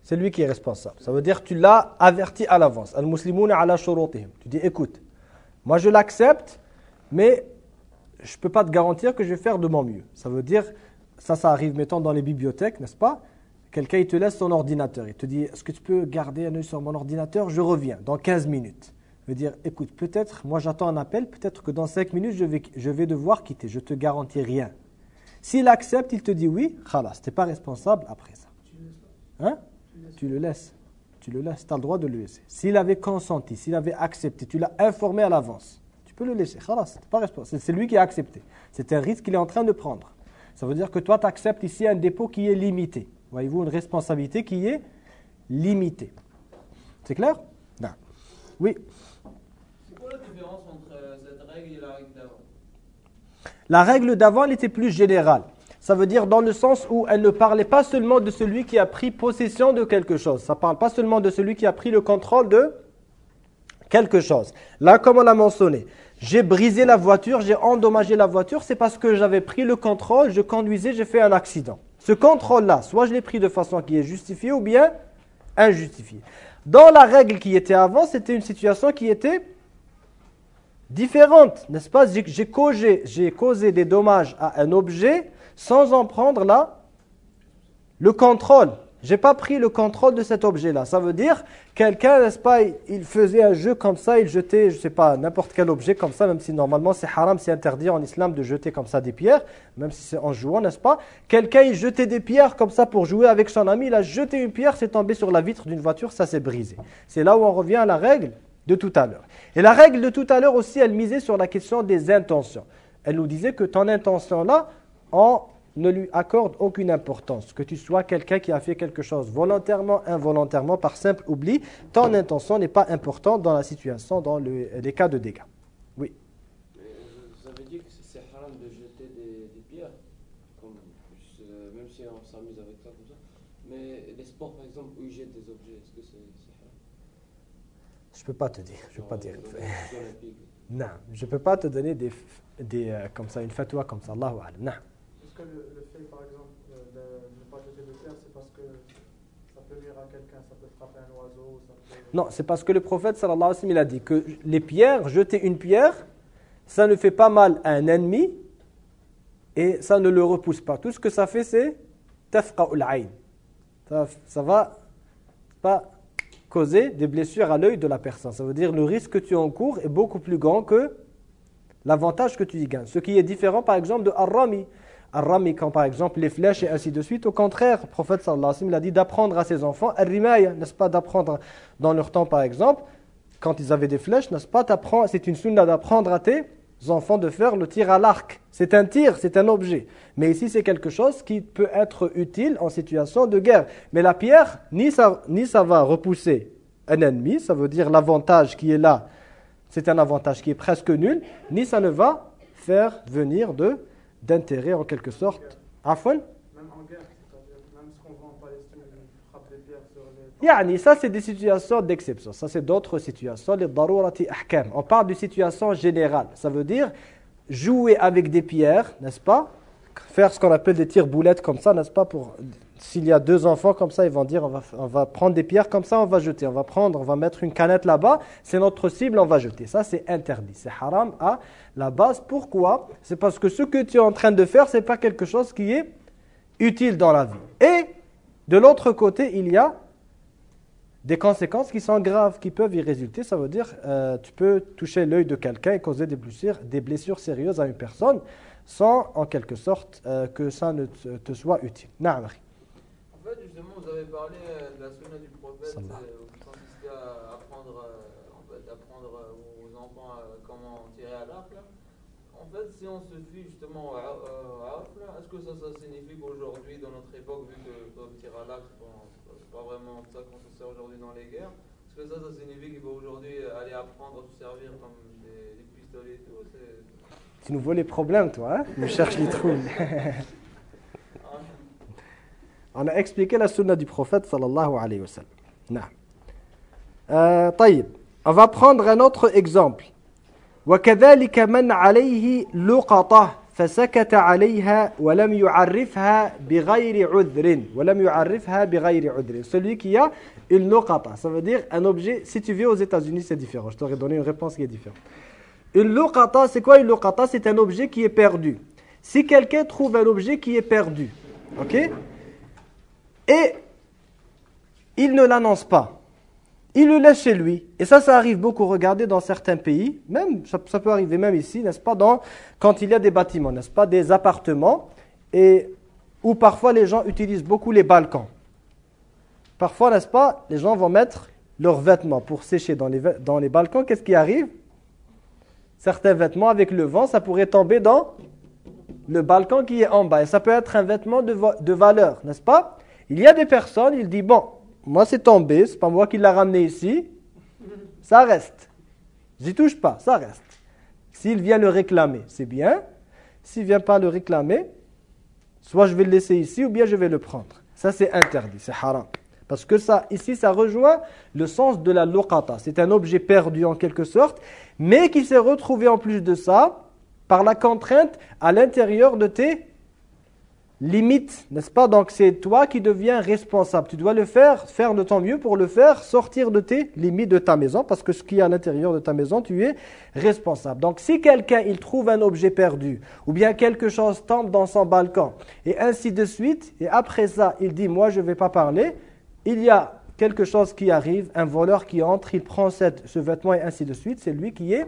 C'est lui qui est responsable. Ça veut dire que tu l'as averti à l'avance. Al-muslimuna ala shurutihim. Tu dis, écoute, moi je l'accepte, mais je ne peux pas te garantir que je vais faire de mon mieux. Ça veut dire, ça, ça arrive, mettons, dans les bibliothèques, n'est-ce pas? Quelqu'un, il te laisse son ordinateur. Il te dit, est-ce que tu peux garder un œil sur mon ordinateur? Je reviens dans quinze minutes. Je veux dire, écoute, peut-être, moi j'attends un appel, peut-être que dans cinq minutes, je vais, je vais devoir quitter. Je ne te garantis rien. S'il accepte, il te dit oui, khalas, tu n'es pas responsable après ça. Hein? Tu le laisses. Tu le laisses. Tu as le droit de le laisser. S'il avait consenti, s'il avait accepté, tu l'as informé à l'avance, tu peux le laisser. Khalas, tu n'es pas responsable. C'est lui qui a accepté. C'est un risque qu'il est en train de prendre. Ça veut dire que toi, tu acceptes ici un dépôt qui est limité. Voyez-vous, une responsabilité qui est limitée. C'est clair? Non. Oui. C'est quoi la différence entre cette règle et la règle d'avant? La règle d'avant, elle était plus générale. Ça veut dire dans le sens où elle ne parlait pas seulement de celui qui a pris possession de quelque chose. Ça ne parle pas seulement de celui qui a pris le contrôle de quelque chose. Là, comme on l'a mentionné, j'ai brisé la voiture, j'ai endommagé la voiture, c'est parce que j'avais pris le contrôle, je conduisais, j'ai fait un accident. Ce contrôle-là, soit je l'ai pris de façon qui est justifiée ou bien injustifiée. Dans la règle qui était avant, c'était une situation qui était différente, n'est-ce pas? J'ai, j'ai, causé, j'ai causé des dommages à un objet sans en prendre là le contrôle. Je n'ai pas pris le contrôle de cet objet-là. Ça veut dire, quelqu'un, n'est-ce pas, il faisait un jeu comme ça, il jetait, je ne sais pas, n'importe quel objet comme ça, même si normalement c'est haram, c'est interdit en islam de jeter comme ça des pierres, même si c'est en jouant, n'est-ce pas? Quelqu'un, il jetait des pierres comme ça pour jouer avec son ami, il a jeté une pierre, c'est tombé sur la vitre d'une voiture, ça s'est brisé. C'est là où on revient à la règle de tout à l'heure. Et la règle de tout à l'heure aussi, elle misait sur la question des intentions. Elle nous disait que ton intention là, on ne lui accorde aucune importance. Que tu sois quelqu'un qui a fait quelque chose volontairement, involontairement, par simple oubli, ton intention n'est pas importante dans la situation, dans le, les cas de dégâts. Oui. Mais vous avez dit que c'est haram de jeter des, des pierres, comme, euh, même si on s'amuse avec ça comme ça. Mais les sports, par exemple, où ils jettent des objets, est-ce que c'est haram? Je ne peux pas te dire. Je peux pas dire. Olympiques. Non, je ne peux pas te donner des, des, euh, comme ça, une fatwa comme ça. Allahu a'lam. Non. Est-ce que le, le fait, par exemple, de ne pas jeter de pierre, c'est parce que ça peut nuire à quelqu'un, ça peut frapper un oiseau ça peut... Non, c'est parce que le prophète sallallahu alayhi wa sallam il a dit que les pierres, jeter une pierre, ça ne fait pas mal à un ennemi et ça ne le repousse pas. Tout ce que ça fait, c'est tafqa'ul ayn. Ça, ça va pas causer des blessures à l'œil de la personne. Ça veut dire que le risque que tu encours est beaucoup plus grand que l'avantage que tu y gagnes. Ce qui est différent, par exemple, de ar-rami. Ar-rami, quand par exemple les flèches et ainsi de suite. Au contraire, le prophète sallallahu alayhi wa sallam il a dit d'apprendre à ses enfants ar-rimaya, n'est-ce pas, d'apprendre dans leur temps par exemple, quand ils avaient des flèches, n'est-ce pas, c'est une sunna d'apprendre à tes enfants de faire le tir à l'arc. C'est un tir, c'est un objet. Mais ici, c'est quelque chose qui peut être utile en situation de guerre. Mais la pierre, ni ça, ni ça va repousser un ennemi, ça veut dire l'avantage qui est là, c'est un avantage qui est presque nul, ni ça ne va faire venir de d'intérêt en quelque sorte. Afwan? Même en guerre, c'est-à-dire, même ce qu'on voit en Palestine, ils frappent des pierres sur les... Yani, ça c'est des situations d'exception, ça c'est d'autres situations, les darurati ahkam. On parle de situation générale, ça veut dire jouer avec des pierres, n'est-ce pas? Faire ce qu'on appelle des tirs-boulettes comme ça, n'est-ce pas? Pour s'il y a deux enfants comme ça, ils vont dire on va, on va prendre des pierres comme ça, on va jeter, on va prendre, on va mettre une canette là-bas, c'est notre cible, on va jeter. Ça c'est interdit, c'est haram à la base. Pourquoi? C'est parce que ce que tu es en train de faire, c'est pas quelque chose qui est utile dans la vie. Et de l'autre côté, il y a des conséquences qui sont graves, qui peuvent y résulter. Ça veut dire euh, tu peux toucher l'œil de quelqu'un et causer des blessures, des blessures sérieuses à une personne sans en quelque sorte euh, que ça ne te, te soit utile. Naam. En fait, justement, vous avez parlé de la sunna du prophète euh, qui consistait à apprendre, euh, en fait, apprendre aux enfants euh, comment tirer à l'arc. Là. En fait, si on se fie justement à l'arc, est-ce que ça, ça signifie qu'aujourd'hui, dans notre époque, vu que le tir à l'arc, c'est pas, pas vraiment ça qu'on se sert aujourd'hui dans les guerres, est-ce que ça, ça signifie qu'il faut aujourd'hui aller apprendre à se servir comme des, des pistolets et tout? Tu nous vois les problèmes, toi, hein? Tu cherches les trous. On a expliqué la sunna du prophète sallallahu alayhi wa sallam. Non. Euh, طيب. On va prendre un autre exemple. وَكَذَلِكَ مَنْ عَلَيْهِ لُقَطَةٌ فسكت عليها ولم يعرفها بغير عذر ولم يعرفها بغير عذر. Celui qui a une luqata, ça veut dire un objet. Si tu vis aux États-Unis, c'est différent. Je t'aurais donné une réponse qui est différente. Une luqata, c'est quoi une luqata? C'est un objet qui est perdu. Si quelqu'un trouve un objet qui est perdu, ok, et il ne l'annonce pas, il le laisse chez lui. Et ça, ça arrive beaucoup. Regardez dans certains pays, même ça, ça peut arriver même ici, n'est-ce pas, dans, quand il y a des bâtiments, n'est-ce pas, des appartements, et où parfois les gens utilisent beaucoup les balcons. Parfois, n'est-ce pas, les gens vont mettre leurs vêtements pour sécher dans les, dans les balcons. Qu'est-ce qui arrive? Certains vêtements, avec le vent, ça pourrait tomber dans le balcon qui est en bas. Et ça peut être un vêtement de, de valeur, n'est-ce pas? Il y a des personnes, ils disent, bon, moi, c'est tombé, c'est pas moi qui l'a ramené ici, ça reste. J'y touche pas, ça reste. S'il vient le réclamer, c'est bien. S'il ne vient pas le réclamer, soit je vais le laisser ici ou bien je vais le prendre. Ça, c'est interdit, c'est haram. Parce que ça, ici, ça rejoint le sens de la luqata. C'est un objet perdu en quelque sorte, mais qui s'est retrouvé en plus de ça, par la contrainte à l'intérieur de tes limite, n'est-ce pas? Donc c'est toi qui deviens responsable. Tu dois le faire, faire de ton mieux pour le faire sortir de tes limites de ta maison, parce que ce qui est à l'intérieur de ta maison, tu es responsable. Donc si quelqu'un, il trouve un objet perdu, ou bien quelque chose tombe dans son balcon, et ainsi de suite, et après ça, il dit, moi je ne vais pas parler, il y a quelque chose qui arrive, un voleur qui entre, il prend cette, ce vêtement et ainsi de suite, c'est lui qui est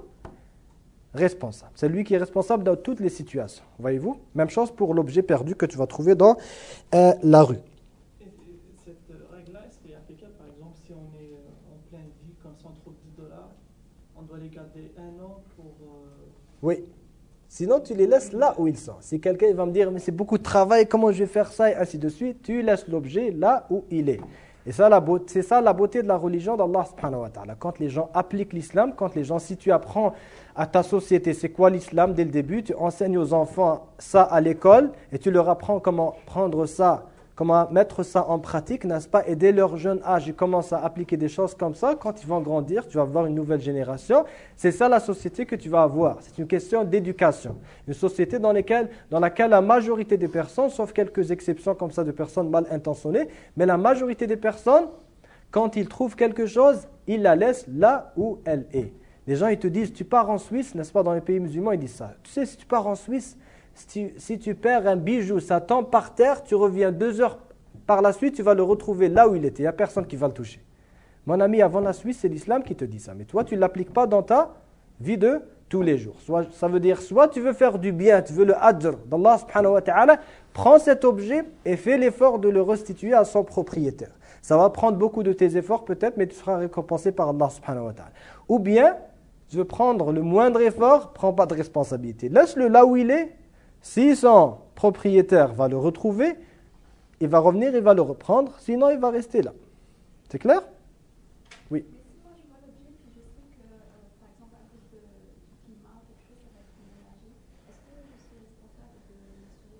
responsable. C'est lui qui est responsable dans toutes les situations. Voyez-vous? Même chose pour l'objet perdu que tu vas trouver dans euh, la rue. Et, et cette règle-là, est-ce qu'elle est applicable, par exemple, si on est en pleine vie, comme ça on trouve dix dollars, on doit les garder un an pour... Euh... Oui. Sinon, tu les laisses là où ils sont. Si quelqu'un va me dire, mais c'est beaucoup de travail, comment je vais faire ça, et ainsi de suite, tu laisses l'objet là où il est. Et ça, c'est ça la beauté de la religion d'Allah subhanahu wa ta'ala. Quand les gens appliquent l'islam, quand les gens, si tu apprends à ta société, c'est quoi l'islam dès le début, tu enseignes aux enfants ça à l'école et tu leur apprends comment prendre ça, comment mettre ça en pratique, n'est-ce pas? Et dès leur jeune âge, ils commencent à appliquer des choses comme ça. Quand ils vont grandir, tu vas avoir une nouvelle génération. C'est ça la société que tu vas avoir. C'est une question d'éducation. Une société dans laquelle, dans laquelle la majorité des personnes, sauf quelques exceptions comme ça de personnes mal intentionnées, mais la majorité des personnes, quand ils trouvent quelque chose, ils la laissent là où elle est. Les gens, ils te disent, tu pars en Suisse, n'est-ce pas, dans les pays musulmans, ils disent ça. Tu sais, si tu pars en Suisse, Si tu, si tu perds un bijou, ça tombe par terre, tu reviens deux heures par la suite, tu vas le retrouver là où il était. Il n'y a personne qui va le toucher. Mon ami, avant la Suisse, c'est l'islam qui te dit ça. Mais toi, tu ne l'appliques pas dans ta vie de tous les jours. Soit, ça veut dire, soit tu veux faire du bien, tu veux le ajr d'Allah subhanahu wa ta'ala, prends cet objet et fais l'effort de le restituer à son propriétaire. Ça va prendre beaucoup de tes efforts peut-être, mais tu seras récompensé par Allah subhanahu wa ta'ala. Ou bien, tu veux prendre le moindre effort, prends pas de responsabilité. Laisse-le là où il est. Si son propriétaire va le retrouver, il va revenir, il va le reprendre, sinon il va rester là. C'est clair? Oui. Mais si moi je vois l'objet puis je sais que, euh, par exemple, à cause de, du climat, quelque chose, ça va être déménagé, est-ce que je suis responsable de m'assurer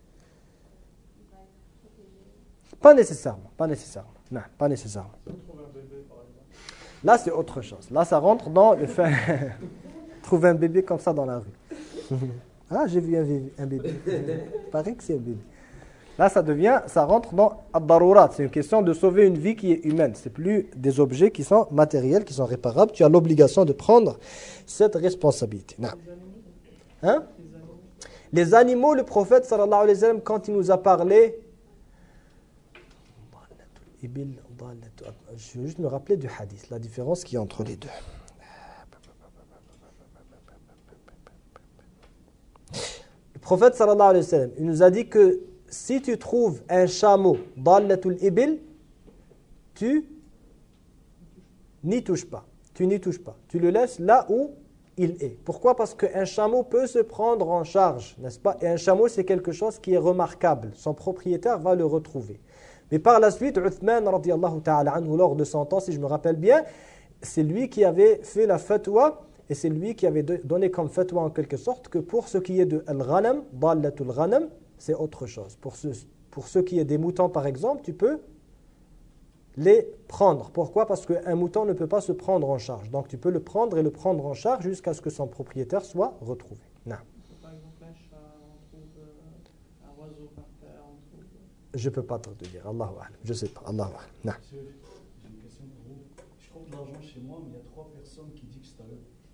qu'il va être protégé? Pas nécessairement, pas nécessairement. Non, pas nécessairement. Trouver un bébé, par exemple. Là, c'est autre chose. Là, ça rentre dans le fait... Trouver un bébé comme ça dans la rue. Ah, j'ai vu un bébé. Un bébé. Il paraît que c'est un bébé. Là, ça devient, ça rentre dans ad-darurat. C'est une question de sauver une vie qui est humaine. C'est plus des objets qui sont matériels, qui sont réparables. Tu as l'obligation de prendre cette responsabilité. Non. Hein? Les animaux, le prophète sallallahu alayhi wa sallam, quand il nous a parlé, je veux juste me rappeler du hadith, la différence qu'il y a entre les deux. Le prophète sallallahu alayhi wa sallam, il nous a dit que si tu trouves un chameau dallatul ibil, tu n'y touches pas. Tu n'y touches pas. Tu le laisses là où il est. Pourquoi? Parce qu'un chameau peut se prendre en charge, n'est-ce pas? Et un chameau, c'est quelque chose qui est remarquable. Son propriétaire va le retrouver. Mais par la suite, Uthman radiyallahu ta'ala anhu, lors de son temps, si je me rappelle bien, c'est lui qui avait fait la fatwa. Et c'est lui qui avait donné comme fatwa en quelque sorte que pour ce qui est de al-ghanam, dallatul ghanam, c'est autre chose. Pour ce, pour ce qui est des moutons par exemple, tu peux les prendre. Pourquoi? Parce qu'un mouton ne peut pas se prendre en charge. Donc tu peux le prendre et le prendre en charge jusqu'à ce que son propriétaire soit retrouvé. Non. Par exemple un Je peux pas te dire. Allahu a'lam. Je sais pas. Allahu a'lam. Non. Monsieur, j'ai une question pour vous. Je compte l'argent chez moi, mais il y a trois personnes qui disent que c'est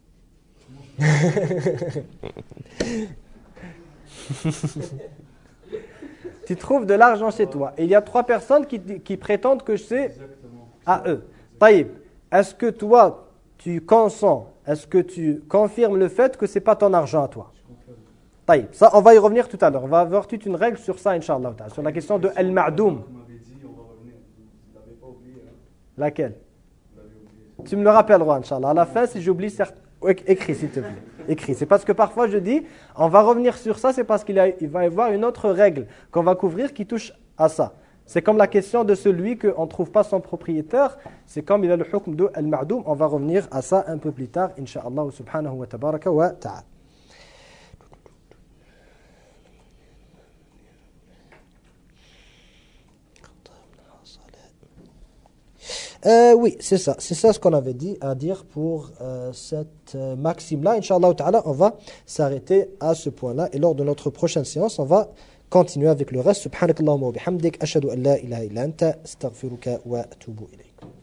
à eux. Tu trouves de l'argent chez toi. Et il y a trois personnes qui, qui prétendent que c'est à eux. Taïb, est-ce que toi, tu consens, est-ce que tu confirmes le fait que ce n'est pas ton argent à toi? Taïb, ça, on va y revenir tout à l'heure. On va avoir toute une règle sur ça, Inch'Allah, sur la question de Al-Ma'doum. Laquelle? Tu me le rappelleras, Inch'Allah. À la fin, si j'oublie certains. Écris, s'il te plaît. Écris. C'est parce que parfois je dis, on va revenir sur ça, c'est parce qu'il y a, il va y avoir une autre règle qu'on va couvrir qui touche à ça. C'est comme la question de celui qu'on ne trouve pas son propriétaire. C'est comme il a le hukm de al-ma'doum. On va revenir à ça un peu plus tard, Inch'Allah subhanahu wa tabaraka wa ta'ala. Euh, oui, c'est ça. C'est ça ce qu'on avait dit à dire pour euh, cette euh, maxime-là. Inch'Allah ta'ala, on va s'arrêter à ce point-là. Et lors de notre prochaine séance, on va continuer avec le reste. Subhanakallahumma wa bihamdik. Ashhadu an la ilaha illa anta. Astaghfiruka wa atubu ilayk.